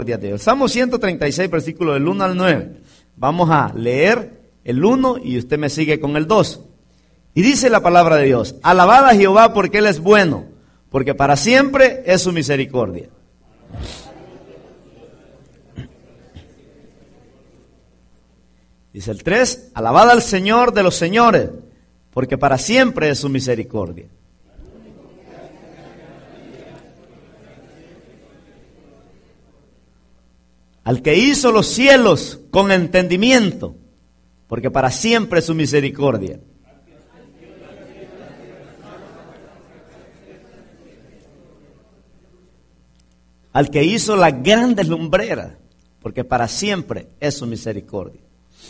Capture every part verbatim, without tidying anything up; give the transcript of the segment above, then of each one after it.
de Dios. Salmo ciento treinta y seis, versículos del uno al nueve. Vamos a leer el uno y usted me sigue con el dos. Y dice la palabra de Dios: alabad a Jehová porque Él es bueno, porque para siempre es su misericordia. Dice el tres: alabad al Señor de los señores, porque para siempre es su misericordia. Al que hizo los cielos con entendimiento, porque para siempre es su misericordia. Al que hizo las grandes lumbreras, porque para siempre es su misericordia.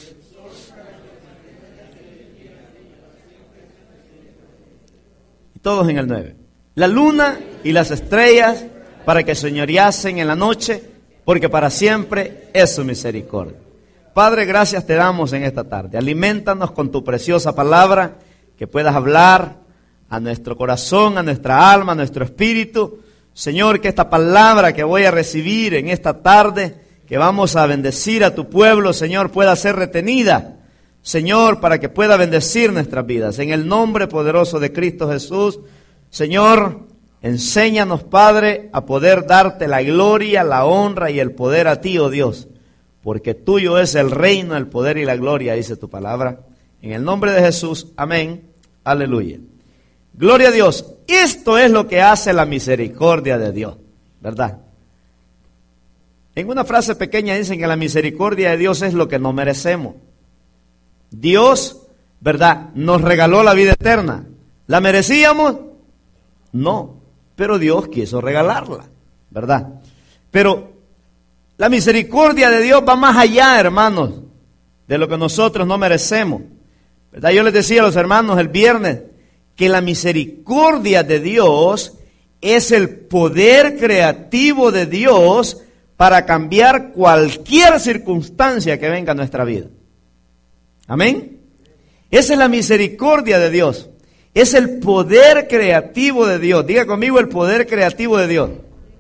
Y todos en el nueve. La luna y las estrellas, para que señoreasen en la noche, porque para siempre es su misericordia. Padre, gracias te damos en esta tarde. Aliméntanos con tu preciosa palabra, que puedas hablar a nuestro corazón, a nuestra alma, a nuestro espíritu. Señor, que esta palabra que voy a recibir en esta tarde, que vamos a bendecir a tu pueblo, Señor, pueda ser retenida, Señor, para que pueda bendecir nuestras vidas. En el nombre poderoso de Cristo Jesús, Señor, enséñanos, Padre, a poder darte la gloria, la honra y el poder a ti, oh Dios, porque tuyo es el reino, el poder y la gloria, dice tu palabra. En el nombre de Jesús, amén, aleluya. Gloria a Dios. Esto es lo que hace la misericordia de Dios, ¿verdad? En una frase pequeña dicen que la misericordia de Dios es lo que no merecemos. Dios, ¿verdad?, nos regaló la vida eterna. ¿La merecíamos? No, pero Dios quiso regalarla, ¿verdad? Pero la misericordia de Dios va más allá, hermanos, de lo que nosotros no merecemos, ¿verdad? Yo les decía a los hermanos el viernes que la misericordia de Dios es el poder creativo de Dios para cambiar cualquier circunstancia que venga a nuestra vida. Amén. Esa es la misericordia de Dios. Es el poder creativo de Dios. Diga conmigo: el poder creativo de Dios.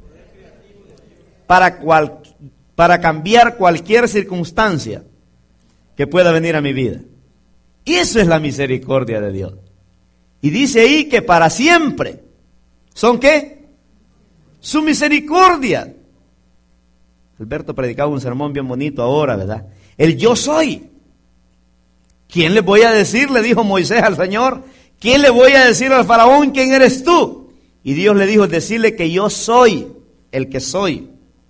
Para, cual, para cambiar cualquier circunstancia que pueda venir a mi vida. Eso es la misericordia de Dios. Y dice ahí que para siempre. ¿Son qué? Su misericordia. Alberto predicaba un sermón bien bonito ahora, ¿verdad? El yo soy. ¿Quién le voy a decir? Le dijo Moisés al Señor. ¿Quién le voy a decir al faraón quién eres tú? Y Dios le dijo: decirle que yo soy el que soy.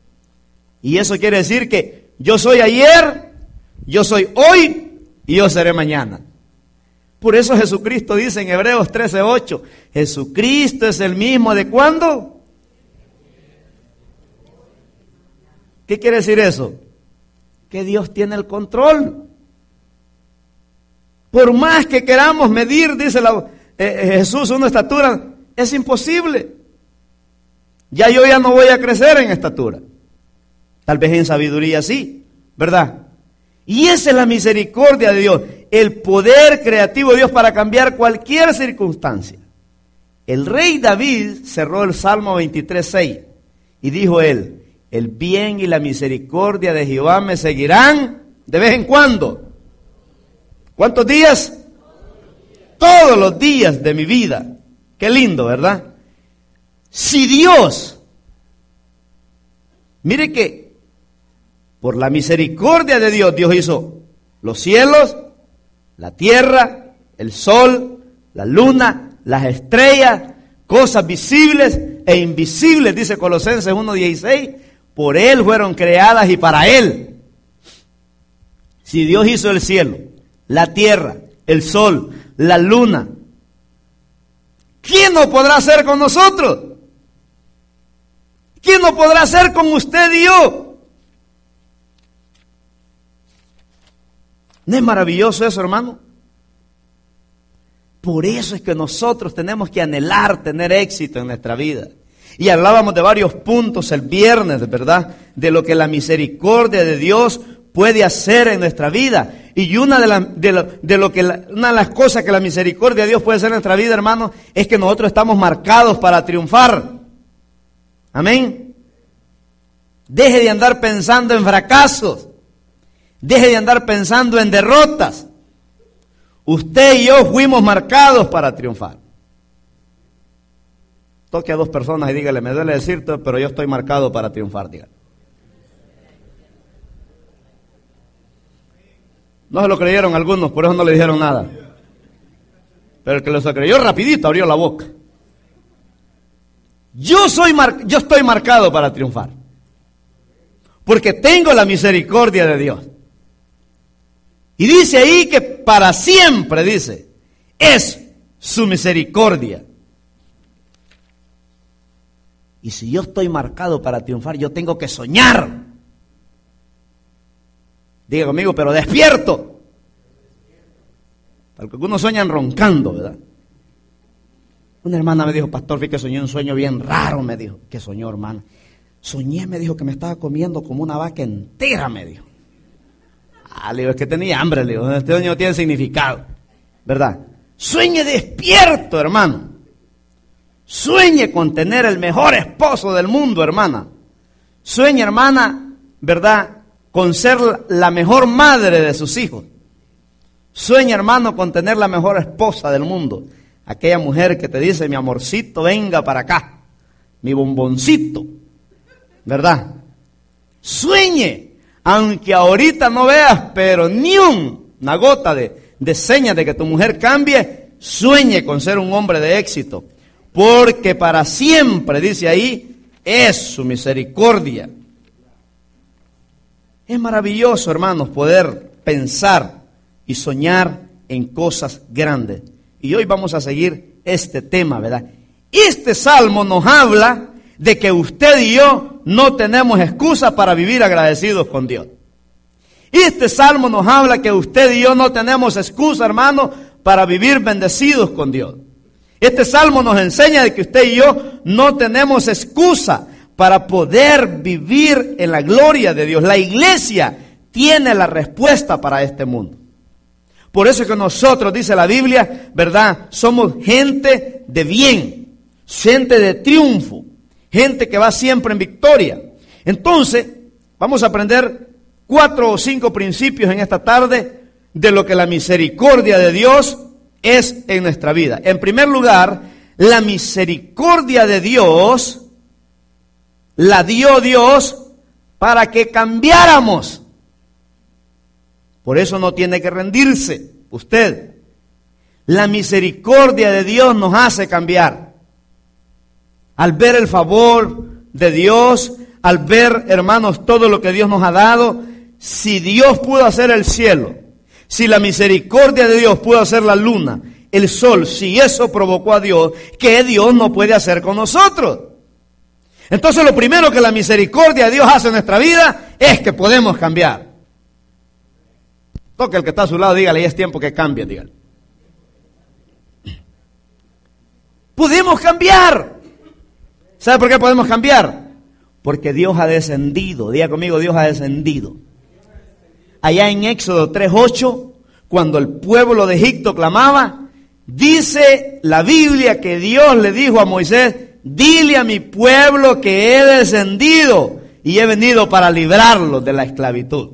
Y eso quiere decir que yo soy ayer, yo soy hoy y yo seré mañana. Por eso Jesucristo dice en Hebreos trece ocho, Jesucristo es el mismo ¿de cuándo? ¿Qué quiere decir eso? Que Dios tiene el control. Por más que queramos medir, dice la, eh, Jesús, una estatura, es imposible. Ya yo ya no voy a crecer en estatura. Tal vez en sabiduría sí, ¿verdad? Y esa es la misericordia de Dios, el poder creativo de Dios para cambiar cualquier circunstancia. El rey David cerró el Salmo veintitrés seis y dijo él: el bien y la misericordia de Jehová me seguirán de vez en cuando. ¿Cuántos días? Todos los días de mi vida. Qué lindo, ¿verdad? Si Dios, mire que por la misericordia de Dios, Dios hizo los cielos, la tierra, el sol, la luna, las estrellas, cosas visibles e invisibles, dice Colosenses uno dieciséis, por Él fueron creadas y para Él. Si Dios hizo el cielo, la tierra, el sol, la luna, ¿quién no podrá hacer con nosotros? ¿Quién no podrá hacer con usted y yo? ¿No es maravilloso eso, hermano? Por eso es que nosotros tenemos que anhelar tener éxito en nuestra vida. Y hablábamos de varios puntos el viernes, ¿verdad? De lo que la misericordia de Dios puede hacer en nuestra vida. Y una de, la, de, lo, de lo que la, una de las cosas que la misericordia de Dios puede hacer en nuestra vida, hermano, es que nosotros estamos marcados para triunfar. Amén. Deje de andar pensando en fracasos. Deje de andar pensando en derrotas. Usted y yo fuimos marcados para triunfar. Toque a dos personas y dígale, me duele decirte, pero yo estoy marcado para triunfar, dígale. No se lo creyeron algunos, por eso no le dijeron nada. Pero el que lo creyó rapidito abrió la boca. Yo soy mar- yo estoy marcado para triunfar. Porque tengo la misericordia de Dios. Y dice ahí que para siempre, dice, es su misericordia. Y si yo estoy marcado para triunfar, yo tengo que soñar. Diga conmigo, pero despierto. Porque algunos sueñan roncando, ¿verdad? Una hermana me dijo, pastor, vi que soñé un sueño bien raro, me dijo. ¿Qué soñó, hermana? Soñé, me dijo, que me estaba comiendo como una vaca entera, me dijo. Ah, le digo, es que tenía hambre, le digo, este sueño no tiene significado, ¿verdad? Sueñe despierto, hermano. Sueñe con tener el mejor esposo del mundo, hermana. Sueñe, hermana, ¿verdad?, con ser la mejor madre de sus hijos. Sueña, hermano, con tener la mejor esposa del mundo. Aquella mujer que te dice, mi amorcito, venga para acá. Mi bomboncito. ¿Verdad? Sueñe. Aunque ahorita no veas, pero ni un, una gota de, de señas de que tu mujer cambie, sueñe con ser un hombre de éxito. Porque para siempre, dice ahí, es su misericordia. Es maravilloso, hermanos, poder pensar y soñar en cosas grandes. Y hoy vamos a seguir este tema, ¿verdad? Este salmo nos habla de que usted y yo no tenemos excusa para vivir agradecidos con Dios. Este salmo nos habla que usted y yo no tenemos excusa, hermano, para vivir bendecidos con Dios. Este salmo nos enseña de que usted y yo no tenemos excusa para poder vivir en la gloria de Dios. La iglesia tiene la respuesta para este mundo. Por eso es que nosotros, dice la Biblia, ¿verdad?, somos gente de bien, gente de triunfo, gente que va siempre en victoria. Entonces, vamos a aprender cuatro o cinco principios en esta tarde de lo que la misericordia de Dios es en nuestra vida. En primer lugar, la misericordia de Dios la dio Dios para que cambiáramos. Por eso no tiene que rendirse usted. La misericordia de Dios nos hace cambiar. Al ver el favor de Dios, al ver, hermanos, todo lo que Dios nos ha dado, si Dios pudo hacer el cielo, si la misericordia de Dios pudo hacer la luna, el sol, si eso provocó a Dios, ¿qué Dios no puede hacer con nosotros? Entonces lo primero que la misericordia de Dios hace en nuestra vida es que podemos cambiar. Toque al que está a su lado, dígale, y es tiempo que cambie, dígale. Podemos cambiar. ¿Sabe por qué podemos cambiar? Porque Dios ha descendido. Diga conmigo, Dios ha descendido. Allá en Éxodo tres ocho, cuando el pueblo de Egipto clamaba, dice la Biblia que Dios le dijo a Moisés, dile a mi pueblo que he descendido y he venido para librarlos de la esclavitud.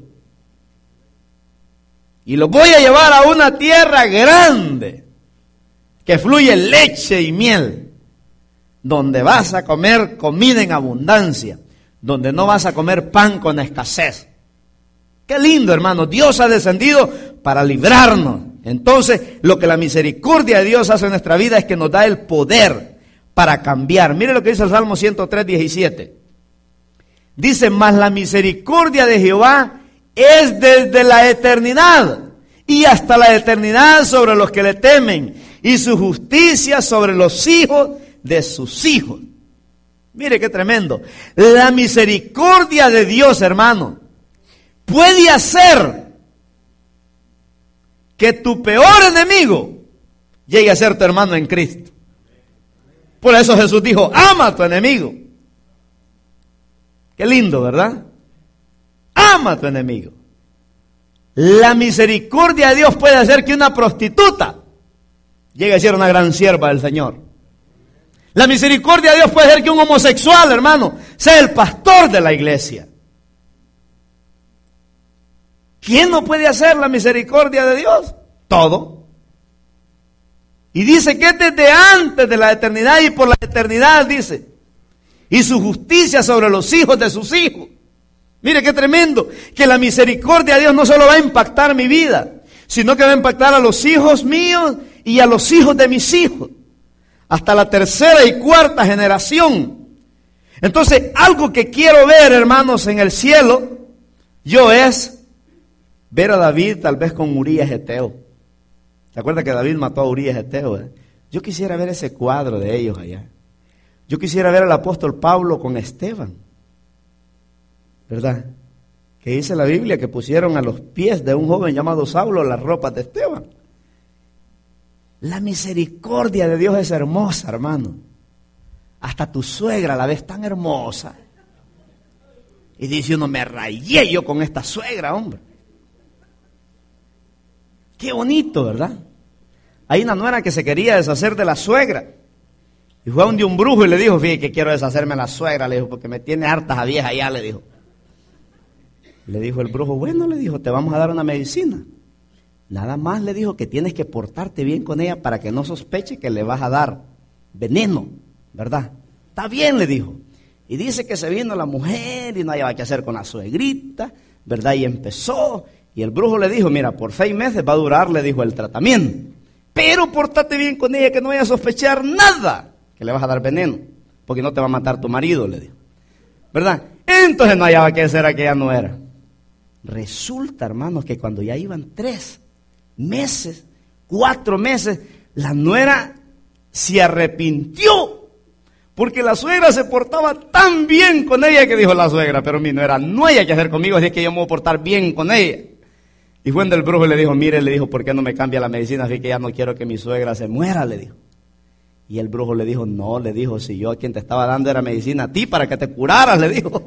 Y los voy a llevar a una tierra grande, que fluye leche y miel, donde vas a comer comida en abundancia, donde no vas a comer pan con escasez. Qué lindo, hermano, Dios ha descendido para librarnos. Entonces, lo que la misericordia de Dios hace en nuestra vida es que nos da el poder para cambiar. Mire lo que dice el Salmo ciento tres, diecisiete. Dice, mas la misericordia de Jehová es desde la eternidad y hasta la eternidad sobre los que le temen, y su justicia sobre los hijos de sus hijos. Mire qué tremendo. La misericordia de Dios, hermano, puede hacer que tu peor enemigo llegue a ser tu hermano en Cristo. Por eso Jesús dijo, ama a tu enemigo. Qué lindo, ¿verdad? Ama a tu enemigo. La misericordia de Dios puede hacer que una prostituta llegue a ser una gran sierva del Señor. La misericordia de Dios puede hacer que un homosexual, hermano, sea el pastor de la iglesia. ¿Quién no puede hacer la misericordia de Dios? Todo. Y dice que desde antes de la eternidad y por la eternidad, dice, y su justicia sobre los hijos de sus hijos. Mire qué tremendo, que la misericordia de Dios no solo va a impactar mi vida, sino que va a impactar a los hijos míos y a los hijos de mis hijos, hasta la tercera y cuarta generación. Entonces, algo que quiero ver, hermanos, en el cielo, yo es ver a David tal vez con Urías Eteo. ¿Se acuerda que David mató a Urías Eteo? Eh? Yo quisiera ver ese cuadro de ellos allá. Yo quisiera ver al apóstol Pablo con Esteban, ¿verdad? Que dice la Biblia que pusieron a los pies de un joven llamado Saulo las ropas de Esteban. La misericordia de Dios es hermosa, hermano. Hasta tu suegra la ves tan hermosa. Y dice uno, me rayé yo con esta suegra, hombre. Qué bonito, ¿verdad? Hay una nuera que se quería deshacer de la suegra. Y fue a un de un brujo y le dijo, fíjate que quiero deshacerme de la suegra, le dijo, porque me tiene harta a vieja ya, le dijo. Le dijo el brujo, bueno, le dijo, te vamos a dar una medicina. Nada más le dijo que tienes que portarte bien con ella para que no sospeche que le vas a dar veneno, ¿verdad? Está bien, le dijo. Y dice que se vino la mujer y no había qué hacer con la suegrita, ¿verdad? Y empezó, y el brujo le dijo, mira, por seis meses va a durar, le dijo, el tratamiento. Pero portate bien con ella, que no vaya a sospechar nada, que le vas a dar veneno, porque no te va a matar tu marido, le dijo. ¿Verdad? Entonces no había qué hacer, aquella no era. Resulta, hermanos, que cuando ya iban tres meses, cuatro meses, la nuera se arrepintió, porque la suegra se portaba tan bien con ella que dijo la suegra, pero mi nuera no hay que hacer conmigo, así que yo me voy a portar bien con ella. Y fue donde el brujo le dijo, mire, le dijo, ¿por qué no me cambia la medicina? Así que ya no quiero que mi suegra se muera, le dijo. Y el brujo le dijo, no, le dijo, si yo a quien te estaba dando era medicina a ti para que te curaras, le dijo.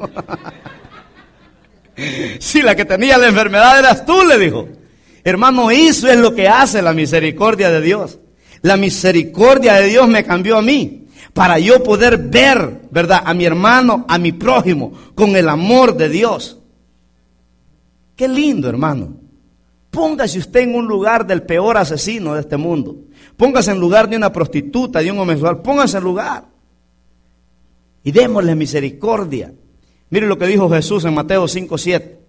Si la que tenía la enfermedad eras tú, le dijo. Hermano, eso es lo que hace la misericordia de Dios. La misericordia de Dios me cambió a mí, para yo poder ver, ¿verdad?, a mi hermano, a mi prójimo, con el amor de Dios. Qué lindo, hermano. Póngase usted en un lugar del peor asesino de este mundo. Póngase en lugar de una prostituta, de un homosexual. Póngase en lugar. Y démosle misericordia. Mire lo que dijo Jesús en Mateo cinco siete.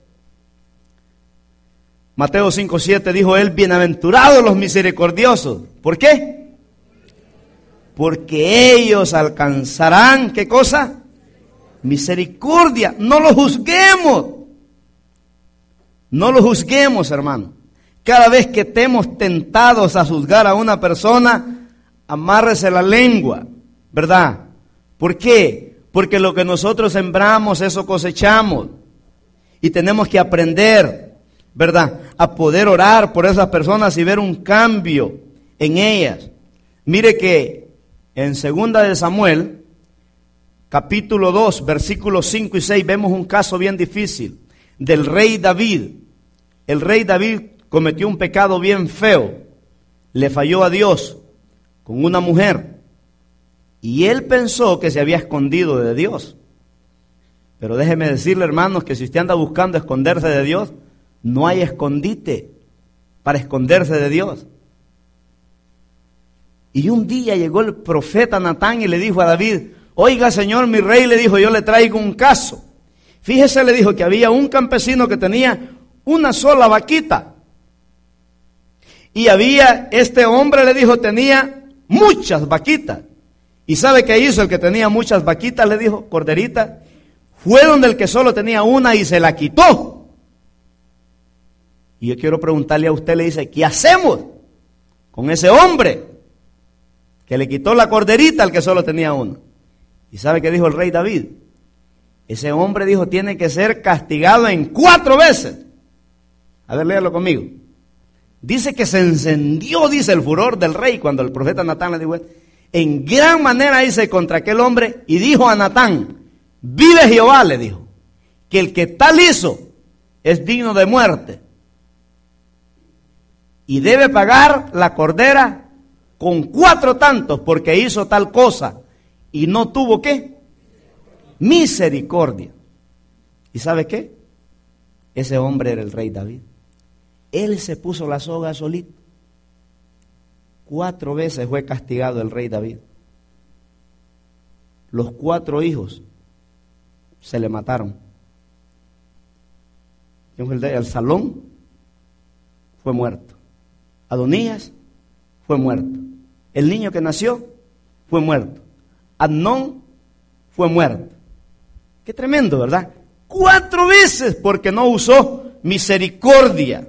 Mateo cinco siete dijo él, bienaventurados los misericordiosos. ¿Por qué? Porque ellos alcanzarán, ¿qué cosa? Misericordia. No lo juzguemos. No lo juzguemos, hermano. Cada vez que estemos tentados a juzgar a una persona, amárrese la lengua, ¿verdad? ¿Por qué? Porque lo que nosotros sembramos, eso cosechamos. Y tenemos que aprender, ¿verdad?, a poder orar por esas personas y ver un cambio en ellas. Mire que en segunda de Samuel, capítulo dos, versículos cinco y seis, vemos un caso bien difícil del rey David. El rey David cometió un pecado bien feo, le falló a Dios con una mujer y él pensó que se había escondido de Dios. Pero déjeme decirle, hermanos, que si usted anda buscando esconderse de Dios, no hay escondite para esconderse de Dios. Y un día llegó el profeta Natán y le dijo a David, oiga, señor, mi rey, le dijo, yo le traigo un caso. Fíjese, le dijo, que había un campesino que tenía una sola vaquita. Y había, este hombre, le dijo, tenía muchas vaquitas. ¿Y sabe qué hizo el que tenía muchas vaquitas? Le dijo, corderita, fue donde el que solo tenía una y se la quitó. Y yo quiero preguntarle a usted, le dice, ¿qué hacemos con ese hombre que le quitó la corderita al que solo tenía una? ¿Y sabe qué dijo el rey David? Ese hombre, dijo, tiene que ser castigado en cuatro veces. A ver, léalo conmigo. Dice que se encendió, dice, el furor del rey cuando el profeta Natán le dijo, en gran manera, dice, contra aquel hombre, y dijo a Natán, vive Jehová, le dijo, que el que tal hizo es digno de muerte y debe pagar la cordera con cuatro tantos porque hizo tal cosa y no tuvo ¿qué? Misericordia. ¿Y sabe qué? Ese hombre era el rey David. Él se puso la soga solito. Cuatro veces fue castigado el rey David. Los cuatro hijos se le mataron. El Salón fue muerto. Adonías fue muerto. El niño que nació fue muerto. Amnón fue muerto. Qué tremendo, ¿verdad? Cuatro veces porque no usó misericordia.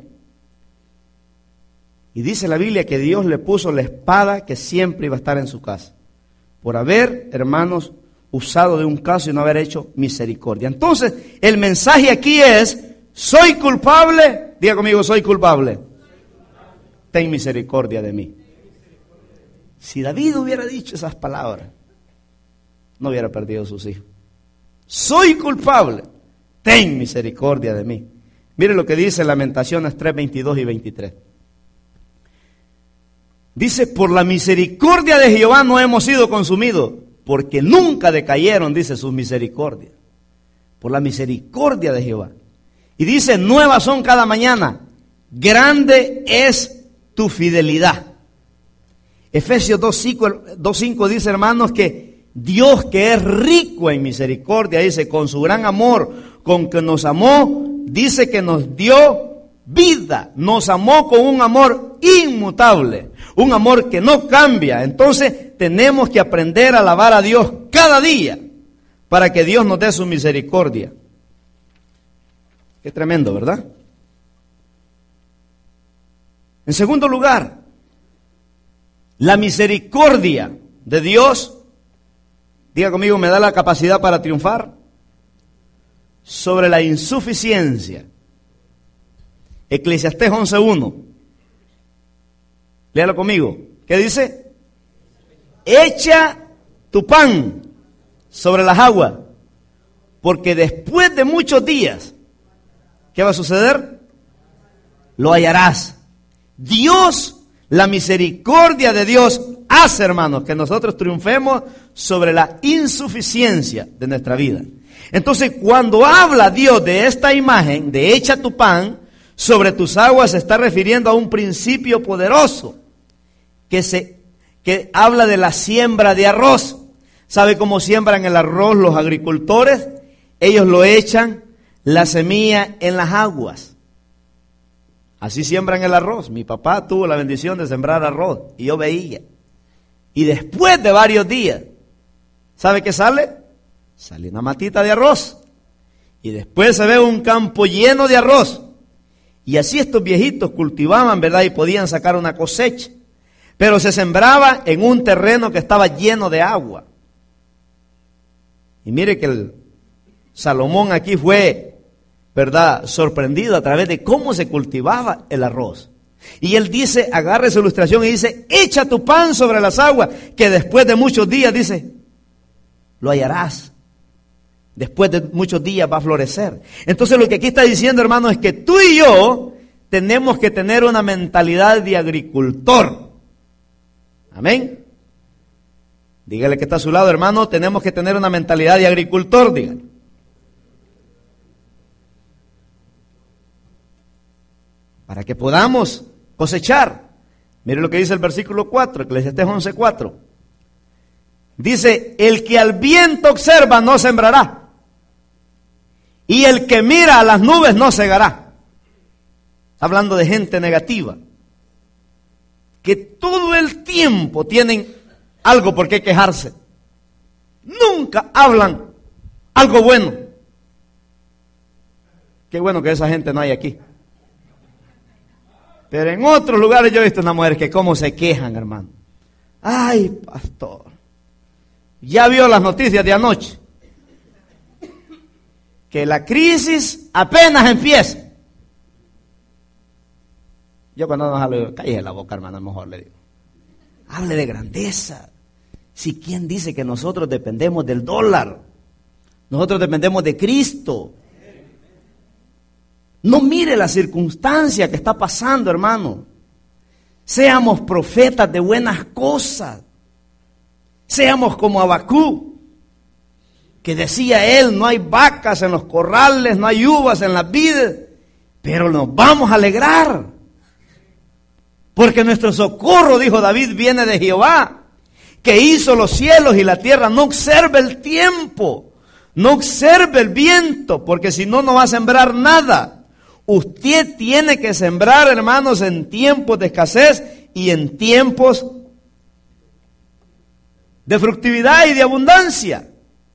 Y dice la Biblia que Dios le puso la espada que siempre iba a estar en su casa. Por haber, hermanos, usado de un caso y no haber hecho misericordia. Entonces, el mensaje aquí es, soy culpable. Diga conmigo, soy culpable. Ten misericordia de mí. Si David hubiera dicho esas palabras, no hubiera perdido sus hijos. Soy culpable. Ten misericordia de mí. Mire lo que dice Lamentaciones tres, veintidós y veintitrés. Dice, por la misericordia de Jehová no hemos sido consumidos, porque nunca decayeron, dice, sus misericordias. Por la misericordia de Jehová. Y dice, nuevas son cada mañana, grande es tu fidelidad. Efesios dos cinco dice, hermanos, que Dios, que es rico en misericordia, dice, con su gran amor, con que nos amó, dice que nos dio vida, nos amó con un amor inmutable, un amor que no cambia. Entonces tenemos que aprender a alabar a Dios cada día para que Dios nos dé su misericordia. Qué tremendo, ¿verdad? En segundo lugar, la misericordia de Dios, diga conmigo, me da la capacidad para triunfar sobre la insuficiencia. Eclesiastés once uno. Léalo conmigo. ¿Qué dice? Echa tu pan sobre las aguas, porque después de muchos días, ¿qué va a suceder? Lo hallarás. Dios, la misericordia de Dios hace, hermanos, que nosotros triunfemos sobre la insuficiencia de nuestra vida. Entonces, cuando habla Dios de esta imagen, de echa tu pan sobre tus aguas, se está refiriendo a un principio poderoso que, se, que habla de la siembra de arroz. ¿Sabe cómo siembran el arroz los agricultores? Ellos lo echan, la semilla, en las aguas. Así siembran el arroz. Mi papá tuvo la bendición de sembrar arroz y yo veía. Y después de varios días, ¿sabe qué sale? Sale una matita de arroz. Y después se ve un campo lleno de arroz. Y así estos viejitos cultivaban, ¿verdad? Y podían sacar una cosecha. Pero se sembraba en un terreno que estaba lleno de agua. Y mire que el Salomón aquí fue, ¿verdad?, sorprendido a través de cómo se cultivaba el arroz. Y él dice, agarre su ilustración y dice, echa tu pan sobre las aguas, que después de muchos días, dice, lo hallarás. Después de muchos días va a florecer. Entonces lo que aquí está diciendo, hermano, es que tú y yo tenemos que tener una mentalidad de agricultor. Amén. Dígale que está a su lado, hermano, tenemos que tener una mentalidad de agricultor, dígale. Para que podamos cosechar. Mire lo que dice el versículo cuatro, Eclesiastés once cuatro. Dice, el que al viento observa no sembrará, y el que mira a las nubes no segará. Está hablando de gente negativa, que todo el tiempo tienen algo por qué quejarse. Nunca hablan algo bueno. Qué bueno que esa gente no hay aquí. Pero en otros lugares yo he visto unas mujeres que cómo se quejan, hermano. Ay, pastor, ya vio las noticias de anoche, que la crisis apenas empieza. Yo cuando nos hablo, cállese la boca, hermano, mejor le digo. Hable de grandeza. Si quién dice que nosotros dependemos del dólar, nosotros dependemos de Cristo. No mire la circunstancia que está pasando, hermano. Seamos profetas de buenas cosas. Seamos como Habacuc, que decía él, no hay vacas en los corrales, no hay uvas en las vides, pero nos vamos a alegrar. Porque nuestro socorro, dijo David, viene de Jehová, que hizo los cielos y la tierra. No observe el tiempo, no observe el viento, porque si no, no va a sembrar nada. Usted tiene que sembrar, hermanos, en tiempos de escasez y en tiempos de fructividad y de abundancia.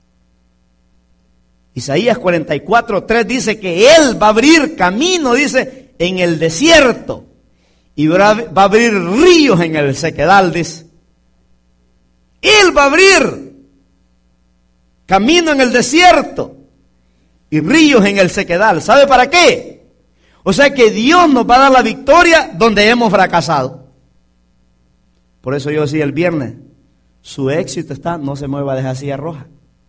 Isaías cuarenta y cuatro, tres dice que Él va a abrir camino, dice, en el desierto. Y va a abrir ríos en el sequedal, dice. Él va a abrir camino en el desierto y ríos en el sequedal. ¿Sabe para qué? O sea que Dios nos va a dar la victoria donde hemos fracasado. Por eso yo decía el viernes, su éxito está, no se mueva de esa silla roja.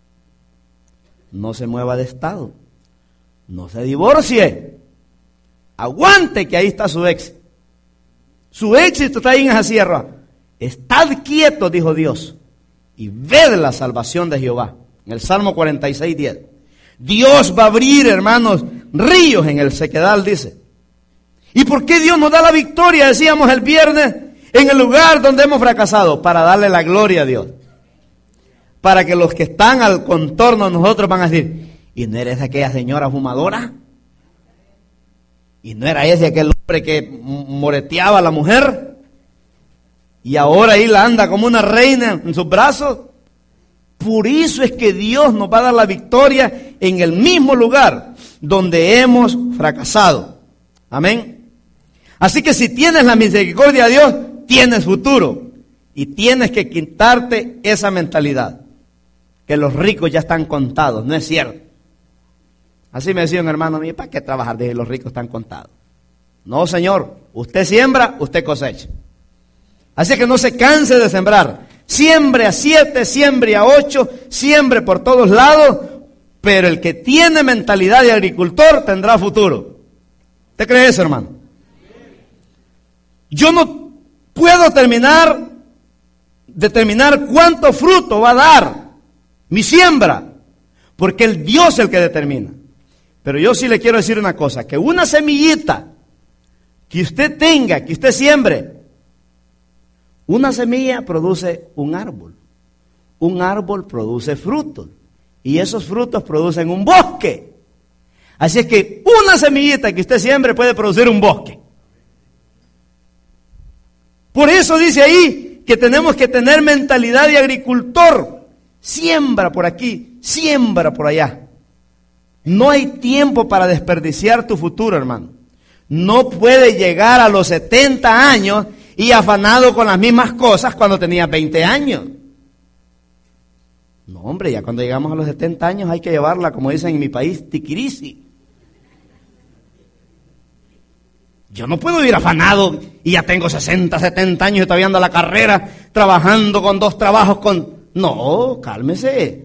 No se mueva de estado. No se divorcie. Aguante que ahí está su éxito. Su éxito está ahí en esa silla roja. Estad quietos, dijo Dios, y ved la salvación de Jehová. En el Salmo cuarenta y seis, diez. Dios va a abrir, hermanos, ríos en el sequedal, dice. ¿Y por qué Dios nos da la victoria? Decíamos el viernes, en el lugar donde hemos fracasado, para darle la gloria a Dios. Para que los que están al contorno de nosotros van a decir, ¿y no eres aquella señora fumadora? ¿Y no era ese aquel hombre que moreteaba a la mujer? Y ahora ahí la anda como una reina en sus brazos. Por eso es que Dios nos va a dar la victoria en el mismo lugar donde hemos fracasado. Amén. Así que si tienes la misericordia de Dios, tienes futuro. Y tienes que quitarte esa mentalidad. Que los ricos ya están contados. No es cierto. Así me decía un hermano mío, ¿para qué trabajar? Dije, los ricos están contados. No, señor. Usted siembra, usted cosecha. Así que no se canse de sembrar. Siembre a siete, siembre a ocho, siembre por todos lados. Pero el que tiene mentalidad de agricultor tendrá futuro. ¿Usted cree eso, hermano? Yo no puedo terminar, determinar cuánto fruto va a dar mi siembra, porque el Dios es el que determina. Pero yo sí le quiero decir una cosa, que una semillita que usted tenga, que usted siembre, una semilla produce un árbol, un árbol produce frutos, y esos frutos producen un bosque. Así es que una semillita que usted siembre puede producir un bosque. Por eso dice ahí que tenemos que tener mentalidad de agricultor. Siembra por aquí, siembra por allá. No hay tiempo para desperdiciar tu futuro, hermano. No puedes llegar a los setenta años y afanado con las mismas cosas cuando tenías veinte años. No, hombre, ya cuando llegamos a los setenta años hay que llevarla, como dicen en mi país, tiquirisi. Yo no puedo ir afanado y ya tengo sesenta, setenta años y todavía ando a la carrera trabajando con dos trabajos con... No, cálmese.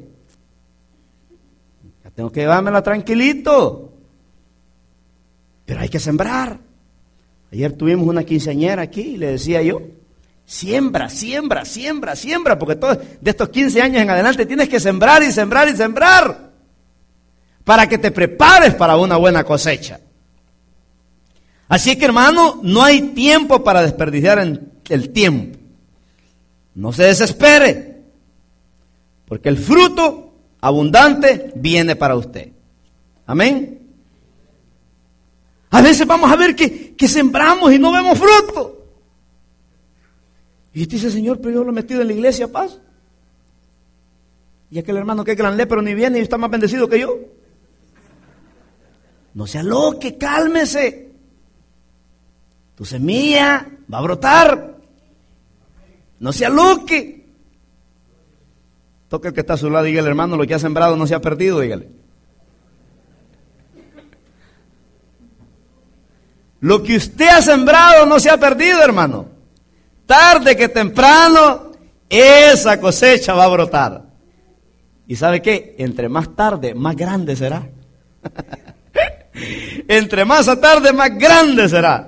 Ya tengo que llevármela tranquilito. Pero hay que sembrar. Ayer tuvimos una quinceañera aquí y le decía yo, siembra, siembra, siembra, siembra, porque todo, de estos quince años en adelante tienes que sembrar y sembrar y sembrar para que te prepares para una buena cosecha. Así que, hermano, no hay tiempo para desperdiciar el tiempo. No se desespere, porque el fruto abundante viene para usted. Amén. A veces vamos a ver que, que sembramos y no vemos fruto. Y usted dice, Señor, pero yo lo he metido en la iglesia, paz. Y aquel hermano que es gran lepro ni viene y está más bendecido que yo. No se aloque, cálmese. Tu semilla va a brotar. No se aloque. Toca el que está a su lado, dígale, hermano, lo que ha sembrado no se ha perdido, dígale. Lo que usted ha sembrado no se ha perdido, hermano. Tarde que temprano, esa cosecha va a brotar. ¿Y sabe qué? Entre más tarde, más grande será. Entre más a tarde, más grande será.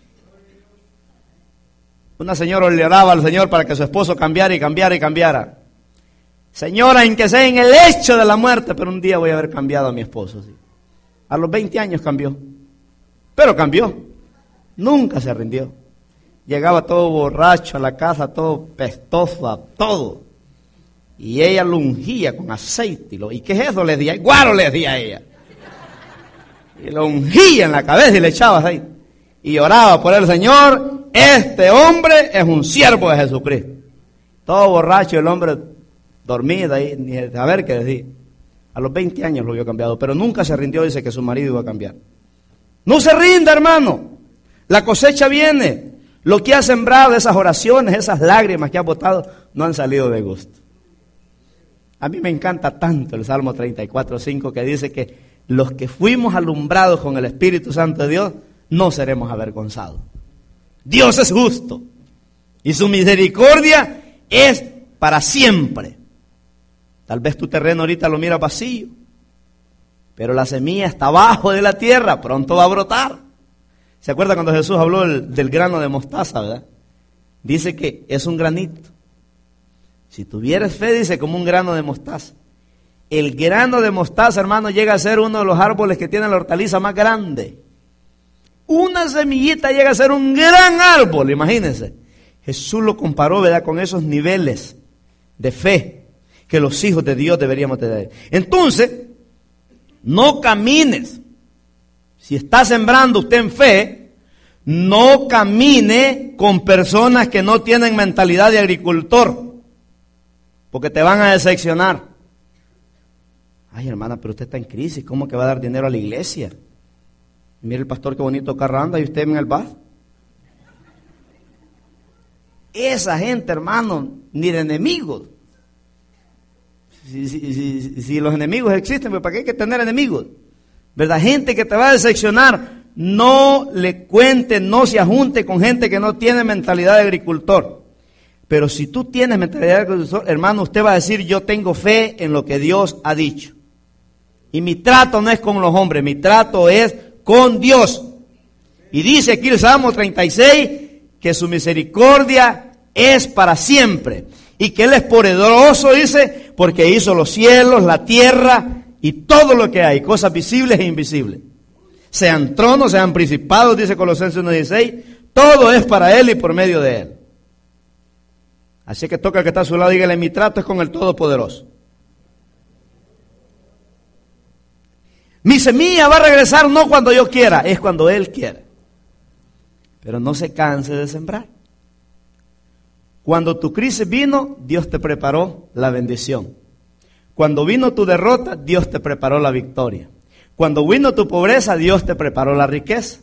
Una señora le oraba al Señor para que su esposo cambiara y cambiara y cambiara. Señora, en que sea en el lecho de la muerte, pero un día voy a haber cambiado a mi esposo. ¿Sí? A los veinte años cambió. Pero cambió. Nunca se rindió. Llegaba todo borracho a la casa, todo pestoso, a todo. Y ella lo ungía con aceite. Y, lo, ¿y qué es eso? Le decía, guaro le decía a ella. Y lo ungía en la cabeza y le echaba aceite. Y oraba por el Señor, este hombre es un siervo de Jesucristo. Todo borracho, el hombre dormido ahí, ni a ver qué decir. A los veinte años lo vio cambiado, pero nunca se rindió, dice que su marido iba a cambiar. No se rinda, hermano. La cosecha viene. Lo que ha sembrado, esas oraciones, esas lágrimas que ha botado, no han salido de gusto. A mí me encanta tanto el Salmo treinta y cuatro, cinco, que dice que los que fuimos alumbrados con el Espíritu Santo de Dios, no seremos avergonzados. Dios es justo y su misericordia es para siempre. Tal vez tu terreno ahorita lo mira vacío, pero la semilla está abajo de la tierra, pronto va a brotar. ¿Se acuerda cuando Jesús habló del, del grano de mostaza, verdad? Dice que es un granito. Si tuvieras fe, dice, como un grano de mostaza. El grano de mostaza, hermano, llega a ser uno de los árboles que tiene la hortaliza más grande. Una semillita llega a ser un gran árbol, imagínense. Jesús lo comparó, ¿verdad?, con esos niveles de fe que los hijos de Dios deberíamos tener. Entonces, no camines. Si está sembrando usted en fe, no camine con personas que no tienen mentalidad de agricultor, porque te van a decepcionar. Ay, hermana, pero usted está en crisis, ¿cómo que va a dar dinero a la iglesia? Mire el pastor qué bonito carro anda y usted en el bar. Esa gente, hermano, ni de enemigos. Si, si, si, si los enemigos existen, pues ¿para qué hay que tener enemigos? ¿Verdad? Gente que te va a decepcionar. No le cuente, no se ajunte con gente que no tiene mentalidad de agricultor. Pero si tú tienes mentalidad de agricultor, hermano, usted va a decir, yo tengo fe en lo que Dios ha dicho. Y mi trato no es con los hombres, mi trato es con Dios. Y dice aquí el Salmo treinta y seis, que su misericordia es para siempre. Y que Él es poderoso, dice, porque hizo los cielos, la tierra y todo lo que hay, cosas visibles e invisibles. Sean tronos, sean principados, dice Colosenses uno dieciséis, todo es para Él y por medio de Él. Así que toca al que está a su lado, dígale, mi trato es con el Todopoderoso. Mi semilla va a regresar no cuando yo quiera, es cuando Él quiere. Pero no se canse de sembrar. Cuando tu crisis vino, Dios te preparó la bendición. Cuando vino tu derrota, Dios te preparó la victoria. Cuando vino tu pobreza, Dios te preparó la riqueza.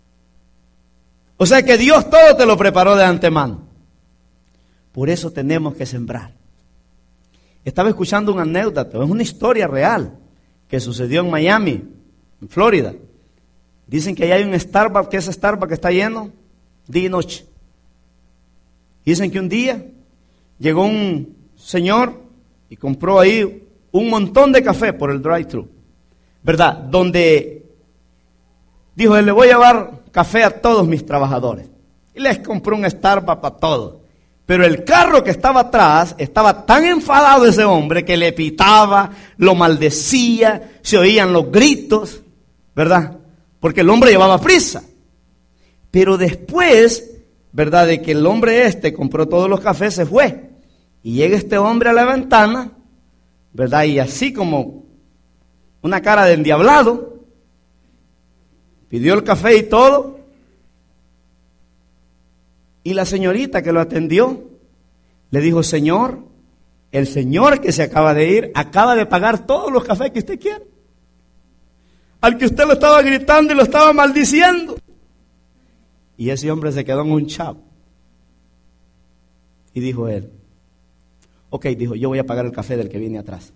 O sea que Dios todo te lo preparó de antemano. Por eso tenemos que sembrar. Estaba escuchando una anécdota, es una historia real que sucedió en Miami, en Florida. Dicen que ahí hay un Starbucks, que ese Starbucks está lleno día y noche. Dicen que un día llegó un señor y compró ahí un montón de café por el drive-thru, ¿verdad? Donde dijo, le voy a llevar café a todos mis trabajadores. Y les compró un Starbucks para todos. Pero el carro que estaba atrás, estaba tan enfadado ese hombre que le pitaba, lo maldecía, se oían los gritos, ¿verdad? Porque el hombre llevaba prisa. Pero después, ¿verdad?, de que el hombre este compró todos los cafés, se fue. Y llega este hombre a la ventana, ¿verdad? Y así como una cara de endiablado, pidió el café y todo. Y la señorita que lo atendió le dijo, señor, el señor que se acaba de ir acaba de pagar todos los cafés que usted quiere. Al que usted lo estaba gritando y lo estaba maldiciendo. Y ese hombre se quedó en un chavo. Y dijo él, ok, dijo, yo voy a pagar el café del que viene atrás.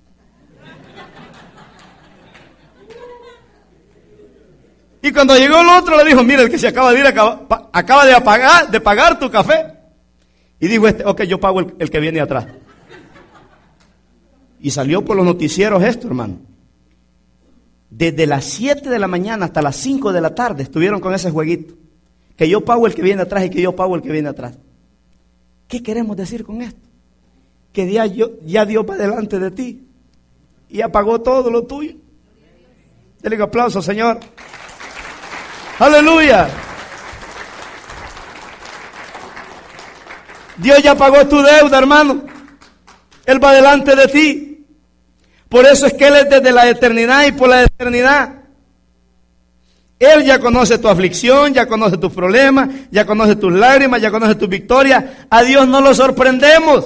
Y cuando llegó el otro le dijo, mira, el que se acaba de ir acaba, acaba de, apagar, de pagar tu café. Y dijo este, ok, yo pago el, el que viene atrás. Y salió por los noticieros esto, hermano. Desde las siete de la mañana hasta las cinco de la tarde estuvieron con ese jueguito. Que yo pago el que viene atrás y que yo pago el que viene atrás. ¿Qué queremos decir con esto? Que ya, yo, ya dio para delante de ti. Y ya pagó todo lo tuyo. Dele un aplauso, Señor. Aleluya. Dios ya pagó tu deuda, hermano. Él va delante de ti. Por eso es que Él es desde la eternidad y por la eternidad. Él ya conoce tu aflicción, ya conoce tus problemas, ya conoce tus lágrimas, ya conoce tus victorias. A Dios no lo sorprendemos.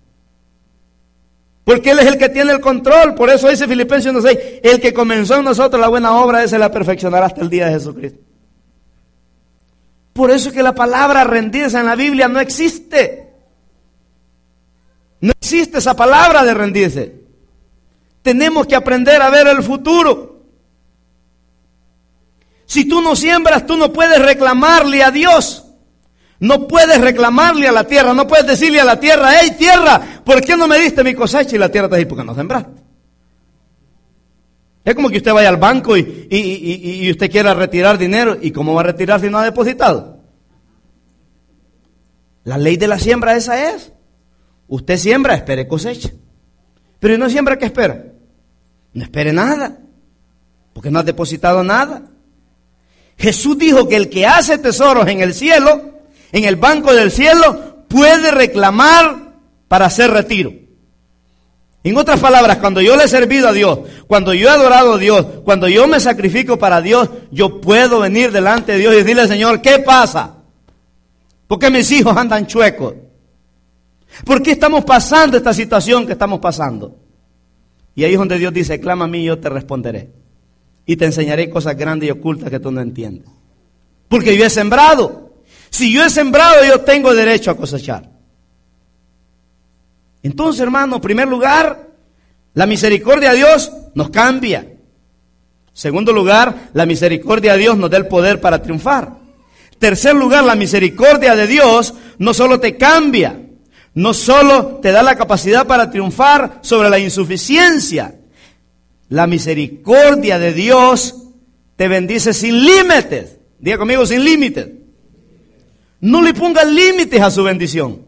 Porque Él es el que tiene el control. Por eso dice Filipenses uno seis, el que comenzó en nosotros la buena obra, ese la perfeccionará hasta el día de Jesucristo. Por eso es que la palabra rendirse en la Biblia no existe. No existe esa palabra de rendirse. Tenemos que aprender a ver el futuro. Si tú no siembras, tú no puedes reclamarle a Dios. No puedes reclamarle a la tierra. No puedes decirle a la tierra, hey tierra, ¿por qué no me diste mi cosecha? Y la tierra te dice, porque no sembraste. Es como que usted vaya al banco y, y, y, y usted quiera retirar dinero. ¿Y cómo va a retirar si no ha depositado? La ley de la siembra esa es. Usted siembra, espere cosecha. Pero si no siembra, ¿qué espera? No espere nada, porque no has depositado nada. Jesús dijo que el que hace tesoros en el cielo, en el banco del cielo, puede reclamar para hacer retiro. En otras palabras, cuando yo le he servido a Dios, cuando yo he adorado a Dios, cuando yo me sacrifico para Dios, yo puedo venir delante de Dios y decirle, Señor, ¿qué pasa? ¿Por qué mis hijos andan chuecos? ¿Por qué estamos pasando esta situación que estamos pasando? Y ahí es donde Dios dice, clama a mí y yo te responderé. Y te enseñaré cosas grandes y ocultas que tú no entiendes. Porque yo he sembrado. Si yo he sembrado, yo tengo derecho a cosechar. Entonces, hermano, en primer lugar, la misericordia de Dios nos cambia. En segundo lugar, la misericordia de Dios nos da el poder para triunfar. En tercer lugar, la misericordia de Dios no solo te cambia, no solo te da la capacidad para triunfar sobre la insuficiencia. La misericordia de Dios te bendice sin límites. Diga conmigo, sin límites. No le pongas límites a su bendición.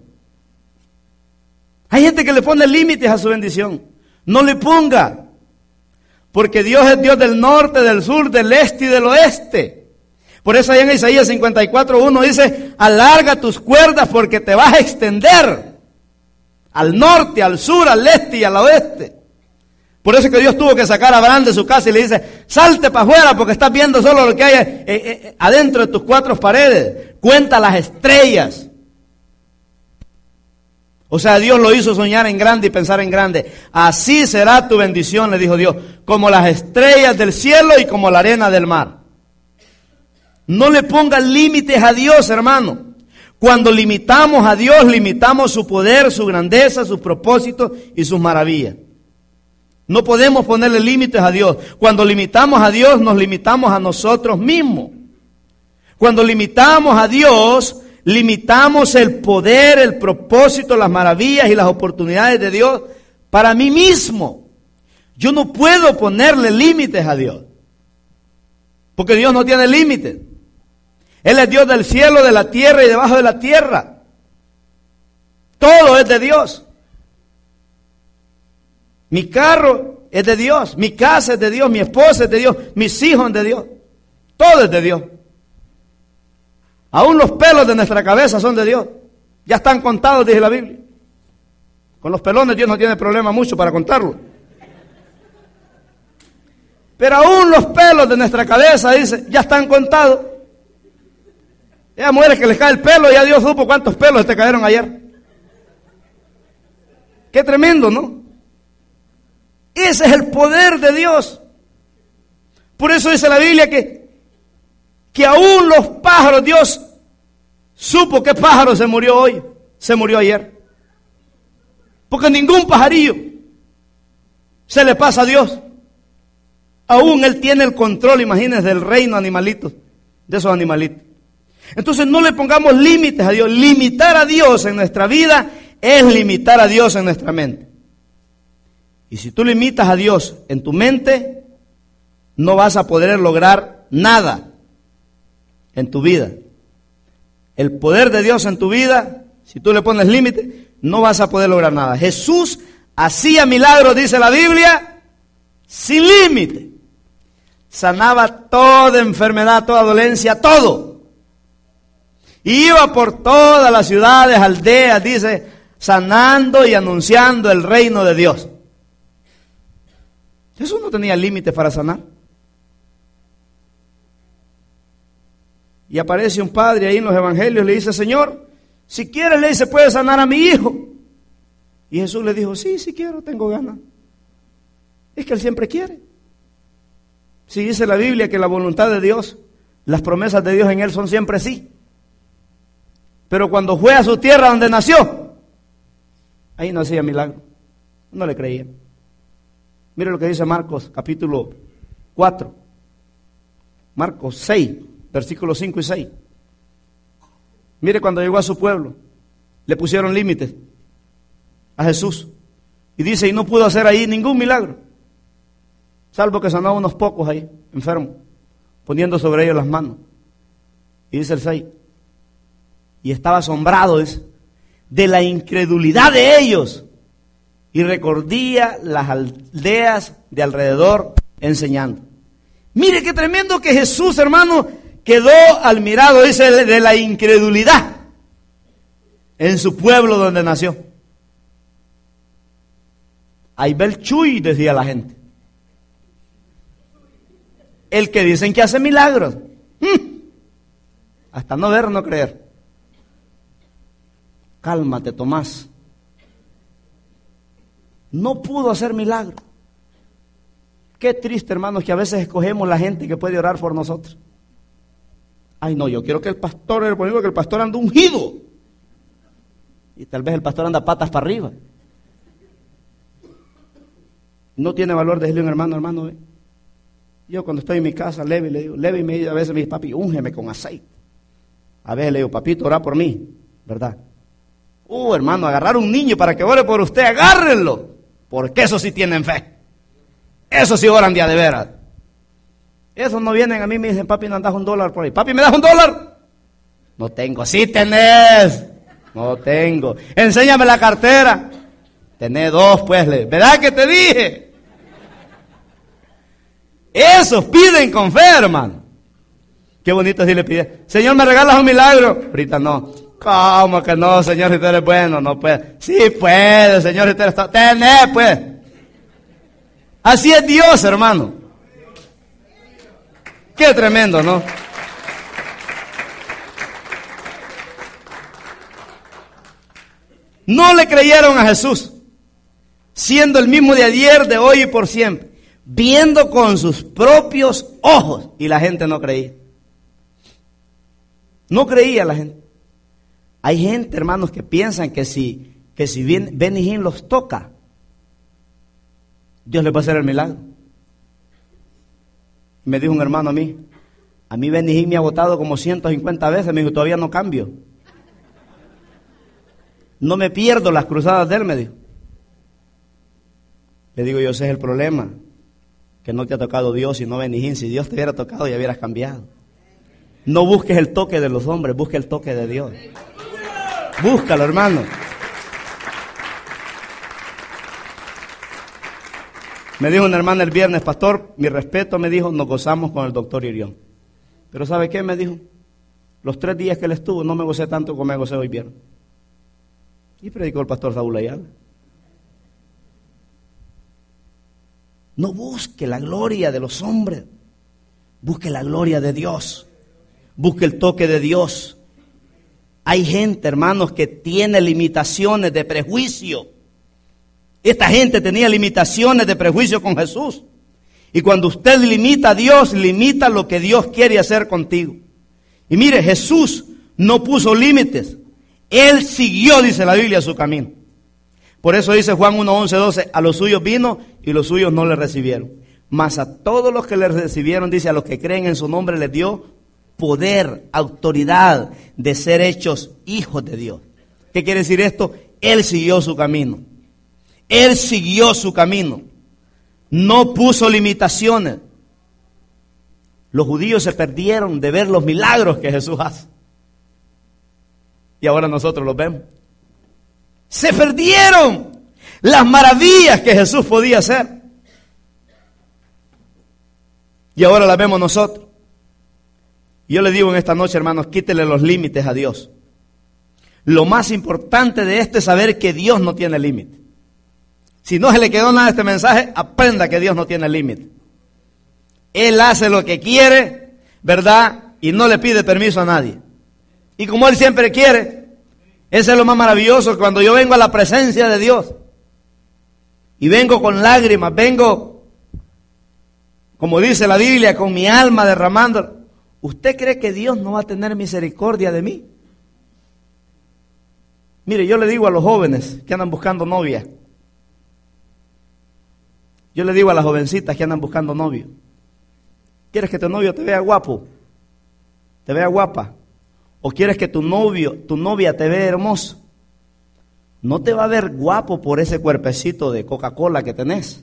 Hay gente que le pone límites a su bendición. No le ponga. Porque Dios es Dios del norte, del sur, del este y del oeste. Por eso allá en Isaías cincuenta y cuatro uno dice, alarga tus cuerdas porque te vas a extender al norte, al sur, al este y al oeste. Por eso es que Dios tuvo que sacar a Abraham de su casa y le dice, salte para afuera porque estás viendo solo lo que hay eh, eh, adentro de tus cuatro paredes. Cuenta las estrellas. O sea, Dios lo hizo soñar en grande y pensar en grande. Así será tu bendición, le dijo Dios, como las estrellas del cielo y como la arena del mar. No le pongas límites a Dios, hermano. Cuando limitamos a Dios, limitamos su poder, su grandeza, sus propósitos y sus maravillas. No podemos ponerle límites a Dios. Cuando limitamos a Dios, nos limitamos a nosotros mismos. Cuando limitamos a Dios, limitamos el poder, el propósito, las maravillas y las oportunidades de Dios para mí mismo. Yo no puedo ponerle límites a Dios, porque Dios no tiene límites. Él es Dios del cielo, de la tierra y debajo de la tierra. Todo es de Dios. Mi carro es de Dios, mi casa es de Dios, mi esposa es de Dios, mis hijos son de Dios. Todo es de Dios. Aún los pelos de nuestra cabeza son de Dios. Ya están contados, dice la Biblia. Con los pelones Dios no tiene problema mucho para contarlo. Pero aún los pelos de nuestra cabeza, dice, ya están contados. Hay mujeres que les cae el pelo, ya Dios supo cuántos pelos te cayeron ayer. Qué tremendo, ¿no? Ese es el poder de Dios. Por eso dice la Biblia que, que aún los pájaros, Dios supo qué pájaro se murió hoy, se murió ayer. Porque ningún pajarillo se le pasa a Dios. Aún Él tiene el control, imagínense, del reino animalitos, de esos animalitos. Entonces no le pongamos límites a Dios. Limitar a Dios en nuestra vida es limitar a Dios en nuestra mente. Y si tú limitas a Dios en tu mente, no vas a poder lograr nada en tu vida. El poder de Dios en tu vida, si tú le pones límite, no vas a poder lograr nada. Jesús hacía milagros, dice la Biblia, sin límite. sanaba toda enfermedad, toda dolencia, todo. Y iba por todas las ciudades, aldeas, dice, sanando y anunciando el reino de Dios. Jesús no tenía límites para sanar. Y aparece un padre ahí en los evangelios, le dice, Señor, si quieres, le dice, puede sanar a mi hijo. Y Jesús le dijo, sí, sí quiero, tengo ganas. Es que Él siempre quiere. Si dice la Biblia que la voluntad de Dios, las promesas de Dios en Él son siempre sí. Pero cuando fue a su tierra donde nació, ahí no hacía milagro. No le creía. Mire lo que dice Marcos capítulo cuatro. Marcos seis, versículos cinco y seis. Mire cuando llegó a su pueblo, le pusieron límites a Jesús. Y dice, y no pudo hacer ahí ningún milagro, salvo que sanó a unos pocos ahí, enfermos, poniendo sobre ellos las manos. Y dice el seis, y estaba asombrado dice, de la incredulidad de ellos, y recorría las aldeas de alrededor enseñando. Mire qué tremendo que Jesús, hermano, quedó admirado, dice, de la incredulidad en su pueblo donde nació. Ahí va el chuy, decía la gente. El que dicen que hace milagros. ¡Mm! Hasta no ver, no creer. Cálmate, Tomás. No pudo hacer milagro. Qué triste, hermanos, que a veces escogemos la gente que puede orar por nosotros. Ay, no, yo quiero que el pastor, el que el pastor anda ungido. Y tal vez el pastor anda patas para arriba. No tiene valor decirle a un hermano, hermano, ¿eh? Yo cuando estoy en mi casa, Levi, le digo, Levi me dice a veces, me dice, papi, úngeme con aceite. A veces le digo, papito, ora por mí, ¿verdad? Uh, hermano, agarrar un niño para que ore por usted, agárrenlo, porque eso sí tienen fe. Eso sí oran día de veras. Esos no vienen a mí y me dicen, papi, no andas un dólar por ahí. Papi, ¿me das un dólar? No tengo. Sí tenés. No tengo. Enséñame la cartera. Tenés dos, pues. ¿Verdad que te dije? Esos piden con fe, hermano. Qué bonito si le pide, Señor, ¿me regalas un milagro? Ahorita no. ¿Cómo que no, Señor, si tú eres bueno? No puede. Sí puede, Señor, si tú eres... Tenés, pues. Así es Dios, hermano. Qué tremendo, ¿no? No le creyeron a Jesús, siendo el mismo de ayer, de hoy y por siempre, viendo con sus propios ojos, y la gente no creía. No creía la gente. Hay gente, hermanos, que piensan que si, que si Benny Hinn los toca, Dios les va a hacer el milagro. Me dijo un hermano a mí, a mí Benny Hinn me ha votado como ciento cincuenta veces, me dijo, todavía no cambio. No me pierdo las cruzadas de él, me dijo. Le digo yo, ese es el problema, que no te ha tocado Dios sino Benny Hinn. Si Dios te hubiera tocado ya hubieras cambiado. No busques el toque de los hombres, busca el toque de Dios. Búscalo, hermano. Me dijo una hermana el viernes, pastor, mi respeto, me dijo, nos gozamos con el doctor Irión. Pero ¿sabe qué? Me dijo, los tres días que él estuvo no me gocé tanto como me gocé hoy viernes. Y predicó el pastor Saúl Ayala. No busque la gloria de los hombres, busque la gloria de Dios, busque el toque de Dios. Hay gente, hermanos, que tiene limitaciones de prejuicio. Esta gente tenía limitaciones de prejuicio con Jesús. Y cuando usted limita a Dios, limita lo que Dios quiere hacer contigo. Y mire, Jesús no puso límites. Él siguió, dice la Biblia, su camino. Por eso dice Juan uno, once, doce, a los suyos vino y los suyos no le recibieron. Mas a todos los que le recibieron, dice, a los que creen en su nombre les dio poder, autoridad de ser hechos hijos de Dios. ¿Qué quiere decir esto? Él siguió su camino. Él siguió su camino. No puso limitaciones. Los judíos se perdieron de ver los milagros que Jesús hace. Y ahora nosotros los vemos. Se perdieron las maravillas que Jesús podía hacer. y ahora la vemos nosotros. Yo le digo en esta noche, hermanos, quítele los límites a Dios. Lo más importante de esto es saber que Dios no tiene límite. Si no se le quedó nada de este mensaje, aprenda que Dios no tiene límite. Él hace lo que quiere, ¿verdad? Y no le pide permiso a nadie. Y como Él siempre quiere, eso es lo más maravilloso, cuando yo vengo a la presencia de Dios y vengo con lágrimas, vengo, como dice la Biblia, con mi alma derramando. ¿Usted cree que Dios no va a tener misericordia de mí? Mire, yo le digo a los jóvenes que andan buscando novia, yo le digo a las jovencitas que andan buscando novio, ¿quieres que tu novio te vea guapo? ¿Te vea guapa? ¿O quieres que tu novio, tu novia te vea hermoso? No te va a ver guapo por ese cuerpecito de Coca-Cola que tenés.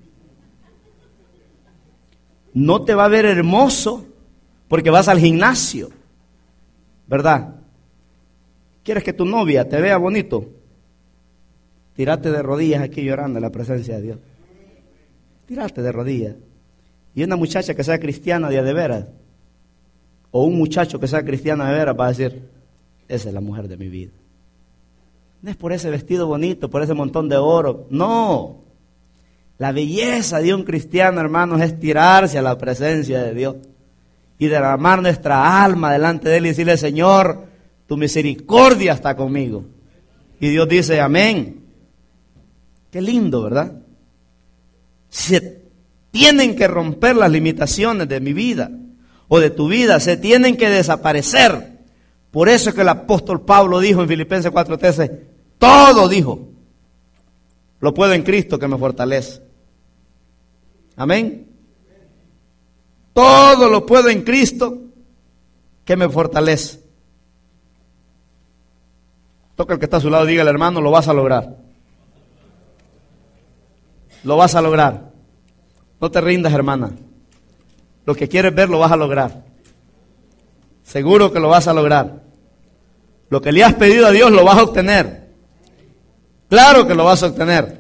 No te va a ver hermoso porque vas al gimnasio, ¿verdad? ¿Quieres que tu novia te vea bonito? Tírate de rodillas aquí llorando en la presencia de Dios. Tírate de rodillas. Y una muchacha que sea cristiana de, de veras, o un muchacho que sea cristiano de veras, va a decir, esa es la mujer de mi vida. No es por ese vestido bonito, por ese montón de oro. No. La belleza de un cristiano, hermanos, es tirarse a la presencia de Dios y derramar nuestra alma delante de Él y decirle, Señor, tu misericordia está conmigo. Y Dios dice, amén. Qué lindo, ¿verdad? Se tienen que romper las limitaciones de mi vida o de tu vida, se tienen que desaparecer. Por eso es que el apóstol Pablo dijo en Filipenses cuatro trece, todo dijo, lo puedo en Cristo que me fortalece. Amén. Todo lo puedo en Cristo que me fortalece. Toca el que está a su lado, dígale, hermano, lo vas a lograr. Lo vas a lograr. No te rindas, hermana. Lo que quieres ver lo vas a lograr. Seguro que lo vas a lograr. Lo que le has pedido a Dios lo vas a obtener. Claro que lo vas a obtener.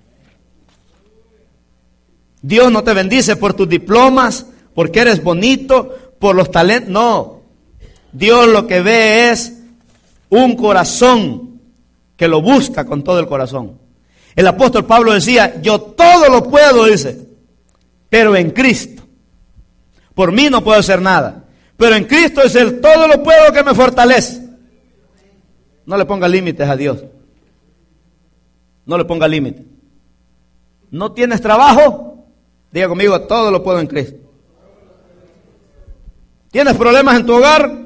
Dios no te bendice por tus diplomas, porque eres bonito, por los talentos. No. Dios lo que ve es un corazón que lo busca con todo el corazón. El apóstol Pablo decía, yo todo lo puedo, dice, pero en Cristo. Por mí no puedo hacer nada, pero en Cristo es el todo lo puedo que me fortalece. No le ponga límites a Dios. No le ponga límites. ¿No tienes trabajo? Diga conmigo, todo lo puedo en Cristo. ¿Tienes problemas en tu hogar?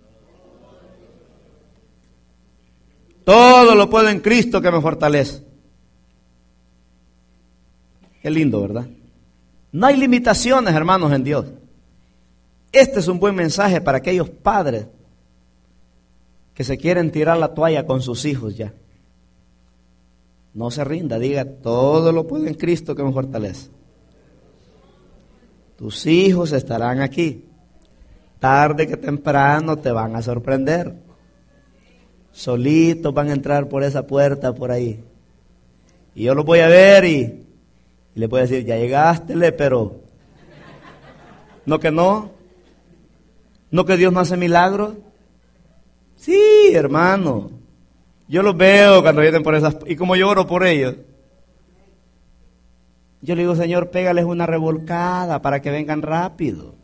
Todo lo puedo en Cristo que me fortalece. Qué lindo, ¿verdad? No hay limitaciones, hermanos, en Dios. Este es un buen mensaje para aquellos padres que se quieren tirar la toalla con sus hijos ya. No se rinda, diga, todo lo puedo en Cristo que me fortalece. Tus hijos estarán aquí. Tarde que temprano te van a sorprender. Solitos van a entrar por esa puerta por ahí. Y yo los voy a ver y, y le voy a decir, ya llegástele, pero no que no. No que Dios no hace milagros. Sí, hermano. Yo los veo cuando vienen por esas, y como yo oro por ellos. Yo le digo, Señor, pégales una revolcada para que vengan rápido.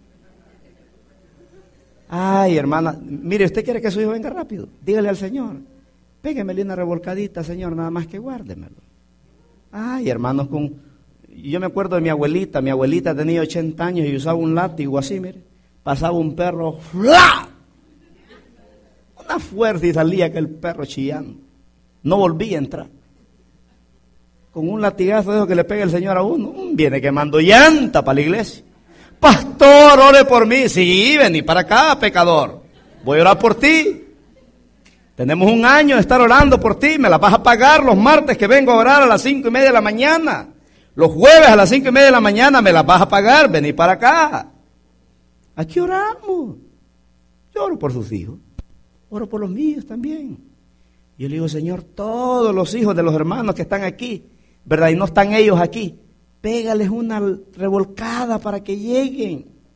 Ay, hermana, mire, ¿usted quiere que su hijo venga rápido? Dígale al Señor, péguemele una revolcadita, Señor, nada más que guárdemelo. Ay, hermanos, con... yo me acuerdo de mi abuelita, mi abuelita tenía ochenta años y usaba un látigo así, mire, pasaba un perro, ¡fla! Una fuerza y salía aquel perro chillando. No volvía a entrar. Con un latigazo de eso que le pega el Señor a uno, viene quemando llanta para la iglesia. Pastor, ore por mí. Sí, vení para acá, pecador. Voy a orar por ti. Tenemos un año de estar orando por ti. Me la vas a pagar los martes que vengo a orar a las cinco y media de la mañana. Los jueves a las cinco y media de la mañana me la vas a pagar. Vení para acá. Aquí oramos. Yo oro por sus hijos. Oro por los míos también. Yo le digo, Señor, todos los hijos de los hermanos que están aquí, ¿verdad? Y no están ellos aquí. Pégales una revolcada para que lleguen.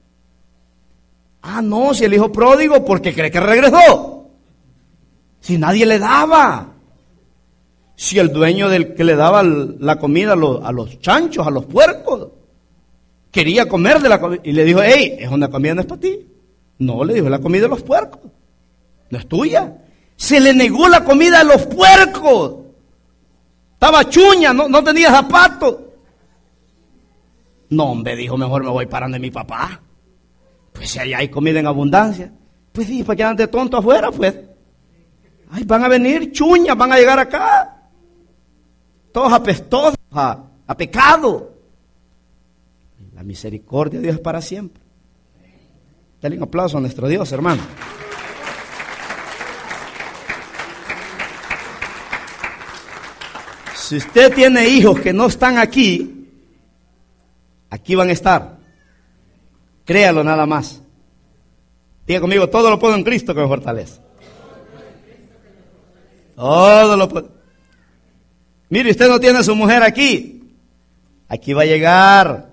Ah, no, si el hijo pródigo, ¿por qué cree que regresó? Si nadie le daba. Si el dueño del que le daba la comida a los, a los chanchos, a los puercos, quería comer de la comida. Y le dijo, hey, es una comida, no es para ti. No, le dijo, es la comida de los puercos. No es tuya. Se le negó la comida a los puercos. Estaba chuña, no, no tenía zapatos. No, hombre, dijo, mejor me voy parando de mi papá. Pues si allá hay comida en abundancia. Pues sí, ¿para qué andan de tonto afuera, pues? Ay, van a venir chuñas, van a llegar acá. Todos apestosos, a, a pecado. La misericordia de Dios es para siempre. Dale un aplauso a nuestro Dios, hermano. Si usted tiene hijos que no están aquí, aquí van a estar. Créalo nada más. Diga conmigo, todo lo puedo en Cristo que me fortalece. Todo lo puedo. Mire, usted no tiene a su mujer aquí. Aquí va a llegar.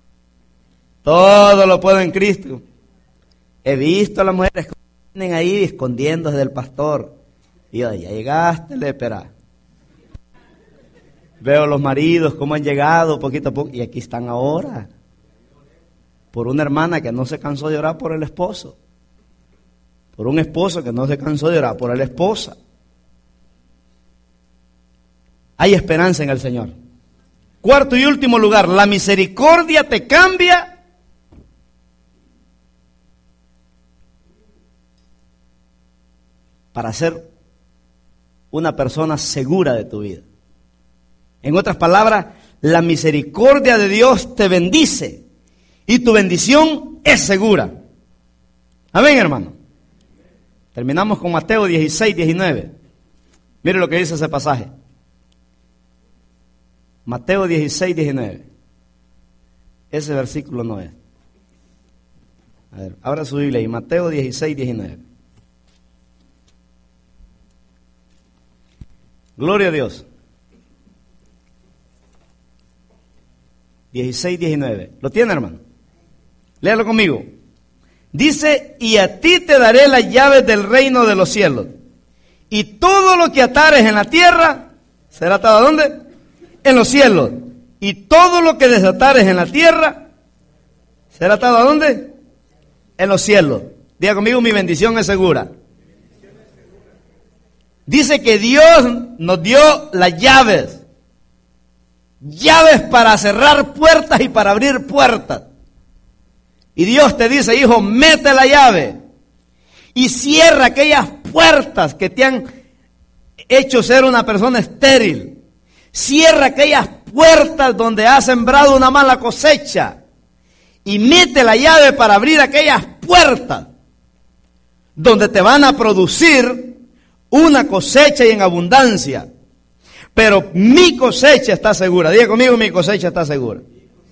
Todo lo puedo en Cristo. He visto a las mujeres que vienen ahí escondiéndose del pastor. Y yo, ya llegaste, lepera. Veo los maridos cómo han llegado poquito a poco. Y aquí están ahora. Por una hermana que no se cansó de orar por el esposo. Por un esposo que no se cansó de orar por la esposa. Hay esperanza en el Señor. Cuarto y último lugar, la misericordia te cambia para ser una persona segura de tu vida. En otras palabras, la misericordia de Dios te bendice y tu bendición es segura. Amén, hermano. Terminamos con Mateo dieciséis, diecinueve. Mire lo que dice ese pasaje. Mateo dieciséis, diecinueve. Ese versículo no es. A ver, abra su Biblia y Mateo dieciséis, diecinueve. Gloria a Dios. dieciséis, diecinueve. ¿Lo tiene, hermano? Léalo conmigo. Dice, y a ti te daré las llaves del reino de los cielos. Y todo lo que atares en la tierra, ¿será atado a dónde? En los cielos. Y todo lo que desatares en la tierra, ¿será atado a dónde? En los cielos. Diga conmigo, mi bendición es segura. Dice que Dios nos dio las llaves. Llaves para cerrar puertas y para abrir puertas. Y Dios te dice, hijo, mete la llave y cierra aquellas puertas que te han hecho ser una persona estéril. Cierra aquellas puertas donde has sembrado una mala cosecha y mete la llave para abrir aquellas puertas donde te van a producir una cosecha y en abundancia. Pero mi cosecha está segura. Diga conmigo, mi cosecha está segura.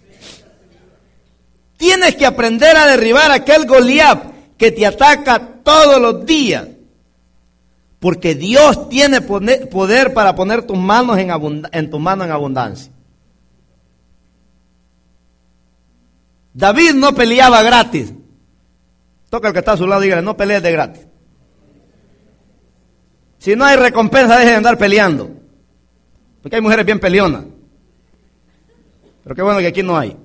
Tienes que aprender a derribar aquel Goliat que te ataca todos los días. Porque Dios tiene poder para poner tus manos en, abund- en tus manos en abundancia. David no peleaba gratis. Toca al que está a su lado y dígale, no pelees de gratis. Si no hay recompensa, deje de andar peleando. Porque hay mujeres bien peleonas. Pero qué bueno que aquí no hay.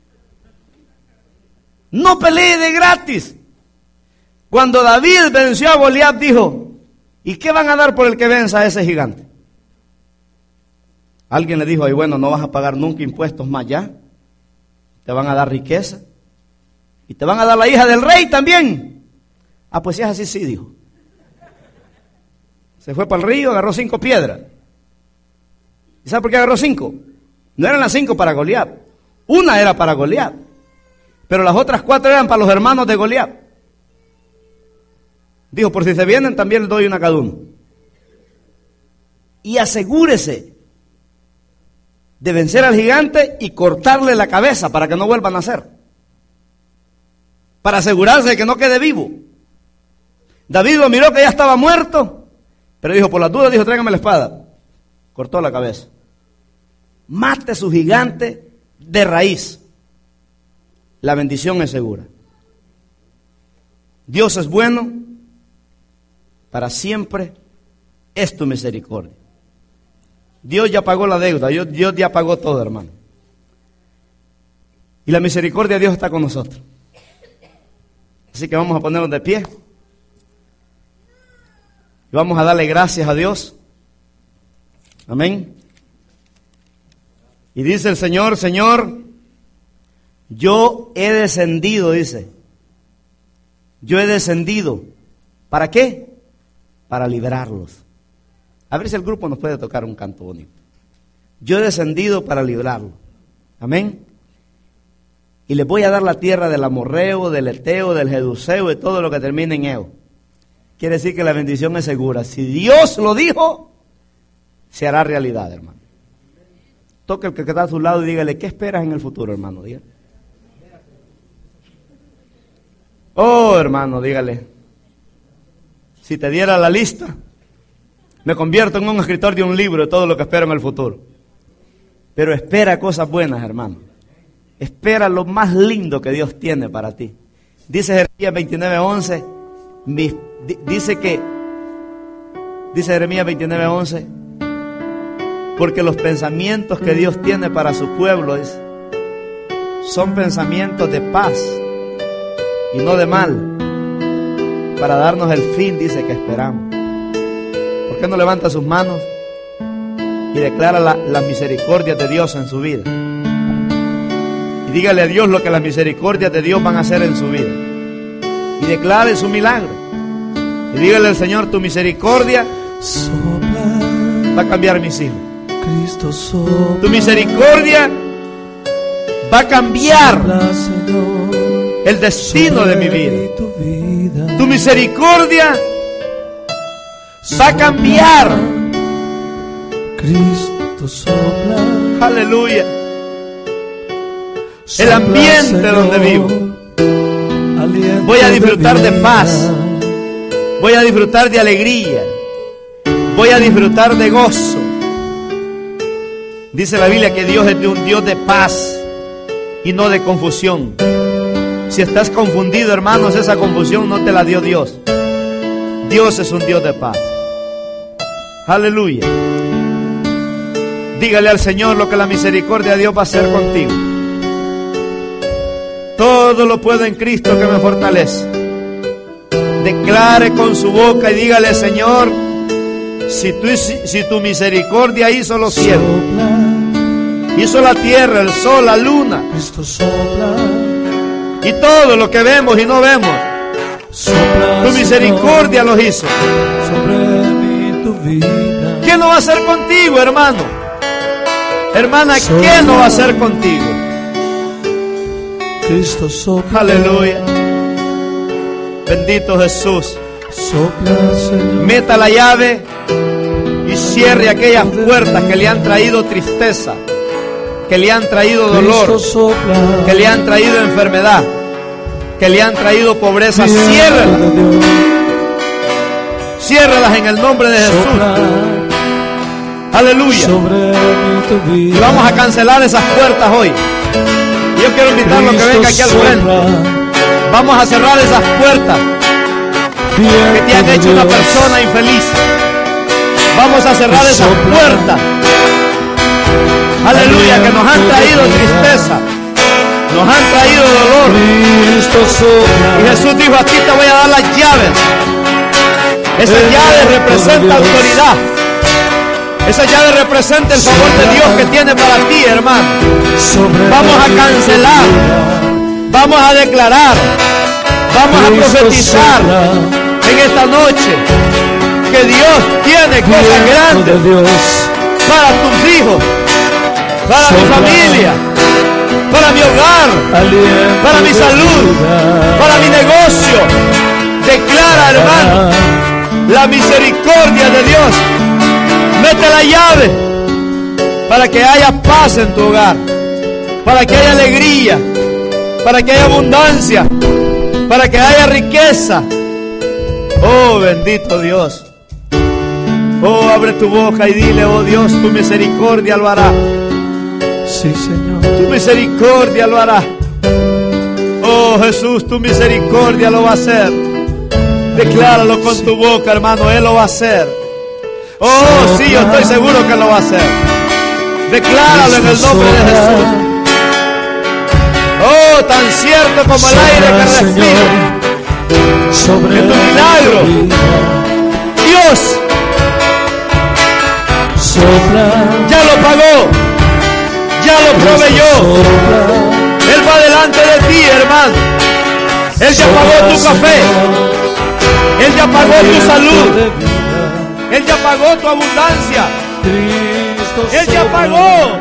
No pelee de gratis. Cuando David venció a Goliat, dijo, ¿y qué van a dar por el que venza a ese gigante? Alguien le dijo, ay, bueno, no vas a pagar nunca impuestos más ya. Te van a dar riqueza. Y te van a dar la hija del rey también. Ah, pues si es así, sí, dijo. Se fue para el río, agarró cinco piedras. ¿Y sabe por qué agarró cinco? No eran las cinco para Goliat. Una era para Goliat. Pero las otras cuatro eran para los hermanos de Goliat. Dijo, por si se vienen, también les doy una a cada uno. Y asegúrese de vencer al gigante y cortarle la cabeza para que no vuelva a nacer. Para asegurarse de que no quede vivo. David lo miró que ya estaba muerto, pero dijo, por las dudas, dijo, tráigame la espada. Cortó la cabeza. Mate a su gigante de raíz. La bendición es segura. Dios es bueno, para siempre es tu misericordia. Dios ya pagó la deuda, Dios, Dios ya pagó todo, hermano. Y la misericordia de Dios está con nosotros. Así que vamos a ponernos de pie. Y vamos a darle gracias a Dios. Amén. Y dice el Señor, Señor, yo he descendido, dice. Yo he descendido. ¿Para qué? Para librarlos. A ver si el grupo nos puede tocar un canto bonito. Yo he descendido para librarlos. Amén. Y les voy a dar la tierra del amorreo, del eteo, del jebuseo, de todo lo que termine en eo. Quiere decir que la bendición es segura. Si Dios lo dijo, se hará realidad, hermano. Toque el que está a su lado y dígale, ¿qué esperas en el futuro, hermano? Dígale. Oh, hermano, dígale. Si te diera la lista, me convierto en un escritor de un libro de todo lo que espero en el futuro. Pero espera cosas buenas, hermano. Espera lo más lindo que Dios tiene para ti. Dice Jeremías veintinueve once, mis, di, dice que, dice Jeremías veintinueve once, porque los pensamientos que Dios tiene para su pueblo es, son pensamientos de paz y no de mal, para darnos el fin, dice, que esperamos. ¿Por qué no levanta sus manos y declara la, la misericordia de Dios en su vida? Y dígale a Dios lo que las misericordias de Dios van a hacer en su vida. Y declare su milagro. Y dígale al Señor, tu misericordia va a cambiar mis hijos. Tu misericordia va a cambiar el destino de mi vida. Tu misericordia va a cambiar. Aleluya. El ambiente donde vivo. Voy a disfrutar de paz. Voy a disfrutar de alegría. Voy a disfrutar de gozo. Dice la Biblia que Dios es de un Dios de paz y no de confusión. Si estás confundido, hermanos, esa confusión no te la dio Dios. Dios es un Dios de paz. Aleluya. Dígale al Señor lo que la misericordia de Dios va a hacer contigo. Todo lo puedo en Cristo que me fortalece. Declare con su boca y dígale, Señor, si tu, si tu misericordia hizo los cielos, hizo la tierra, el sol, la luna, y todo lo que vemos y no vemos, tu misericordia los hizo. ¿Qué no va a hacer contigo, hermano? Hermana, ¿qué no va a hacer contigo? Cristo sopla. Aleluya. Bendito Jesús. Sopla, Señor. Meta la llave y cierre aquellas puertas que le han traído tristeza, que le han traído dolor, que le han traído enfermedad, que le han traído pobreza. Ciérralas. Ciérralas en el nombre de Jesús. Aleluya. Y vamos a cancelar esas puertas hoy. Yo quiero invitarlo a que venga aquí al frente. Vamos a cerrar esas puertas que te han hecho una persona infeliz. Vamos a cerrar esas puertas. Aleluya, que nos han traído tristeza, nos han traído dolor. Y Jesús dijo, aquí te voy a dar las llaves. Esa llave representa autoridad. Esa llave representa el favor de Dios que tiene para ti, hermano. Vamos a cancelar, vamos a declarar, vamos a profetizar en esta noche que Dios tiene cosas grandes para tus hijos, para mi familia, para mi hogar, para mi salud, para mi negocio. Declara, hermano, la misericordia de Dios. Mete la llave para que haya paz en tu hogar, para que haya alegría, para que haya abundancia, para que haya riqueza. Oh, bendito Dios. Oh, abre tu boca y dile, oh Dios, tu misericordia lo hará. Sí, Señor. Tu misericordia lo hará. Oh, Jesús, tu misericordia lo va a hacer. Decláralo con tu boca, hermano. Él lo va a hacer. Oh, sí, yo estoy seguro que lo va a hacer. Decláralo en el nombre de Jesús. Oh, tan cierto como el aire que respiro. Sobre tu milagro, Dios sopla, ya lo pagó, ya lo proveyó. Él va delante de ti, hermano. Él ya pagó tu café. Él ya pagó tu salud. Él ya pagó tu abundancia. Él ya pagó.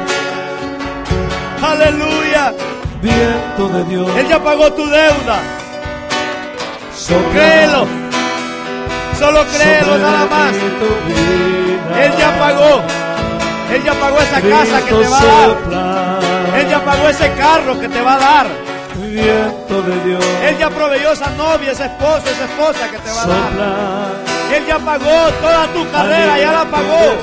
Aleluya. Viento de Dios. Él ya pagó tu deuda. Créelo. Solo créelo nada más. Él ya pagó. Él ya pagó esa casa que te va a dar. Él ya pagó ese carro que te va a dar. Viento de Dios. Él ya proveyó esa novia, ese esposo, esa esposa que te va a dar. Él ya pagó toda tu carrera, ya la pagó.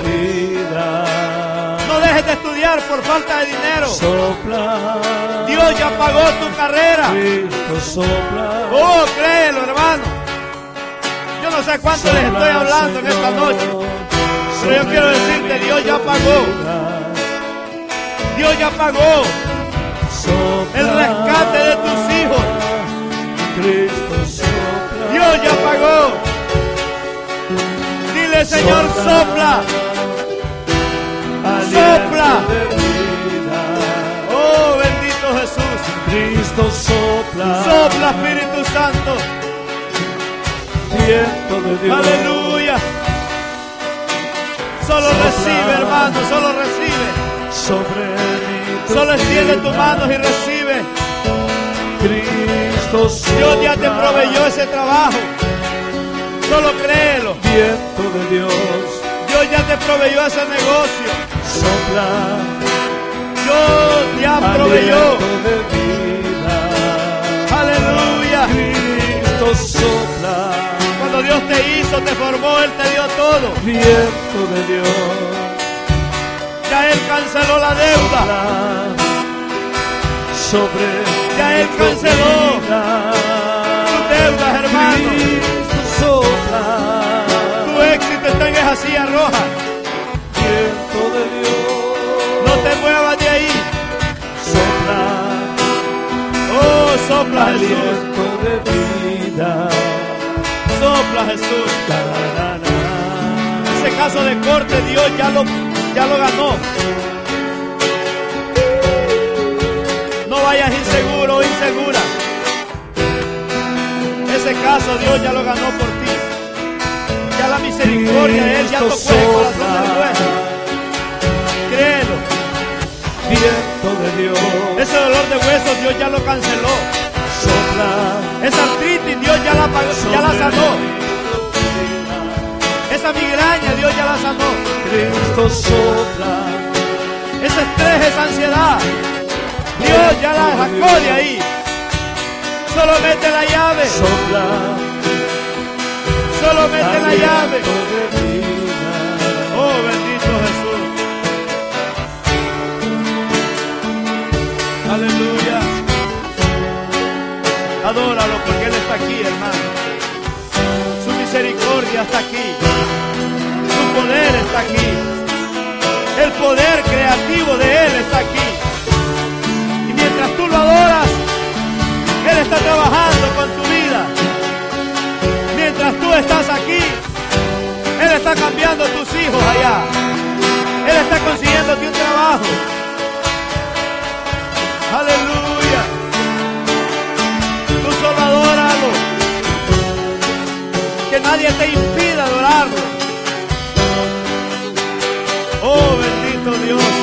No dejes de estudiar por falta de dinero. Dios ya pagó tu carrera. Oh, créelo, hermano. Yo no sé cuánto les estoy hablando en esta noche, pero yo quiero decirte, Dios ya pagó. Dios ya pagó el rescate de tus hijos. Dios ya pagó. Dile, Señor, sopla. Sopla. Oh, bendito Jesús. Cristo sopla. Sopla, Espíritu Santo. Viento de Dios. Aleluya. Solo recibe, hermano, solo recibe. Sobre mí. Solo extiende tus manos y recibe. Cristo sopla. Dios ya te proveyó ese trabajo. Solo créelo. Viento de Dios. Dios ya te proveyó ese negocio. Sopla. Dios ya proveyó. De vida. Aleluya. Cristo sopla. Cuando Dios te hizo, te formó, Él te dio todo. Viento de Dios. Ya Él canceló la deuda. Sobre ya Él canceló tus deudas, hermano. Tu éxito está en esa silla roja. Viento de Dios. No te muevas de ahí. Sopla. Oh, sopla, Jesús. De vida. Sopla, Jesús. Ese caso de corte, Dios ya lo, ya lo ganó. No vayas inseguro o insegura. Ese caso Dios ya lo ganó por ti. Ya la misericordia de Él ya tocó el corazón del juez. Créelo. Viento de Dios. Ese dolor de huesos Dios ya lo canceló. Sopla. Esa artritis Dios ya la, ya la sanó. Esa migraña Dios ya la sanó. Cristo sopla. Ese estrés, esa ansiedad Dios ya la sacó de ahí. Solo mete la llave. Sopla. Solo mete la llave. Oh, bendito Jesús. Aleluya. Adóralo porque Él está aquí, hermano. Su misericordia está aquí. Su poder está aquí. El poder creativo de Él está aquí. Y mientras tú lo adoras, Él está trabajando con tu vida. Mientras tú estás aquí, Él está cambiando tus hijos allá. Él está consiguiéndote un trabajo. Aleluya. Tú solo adóralo. Que nadie te impida adorarlo. Oh, bendito Dios.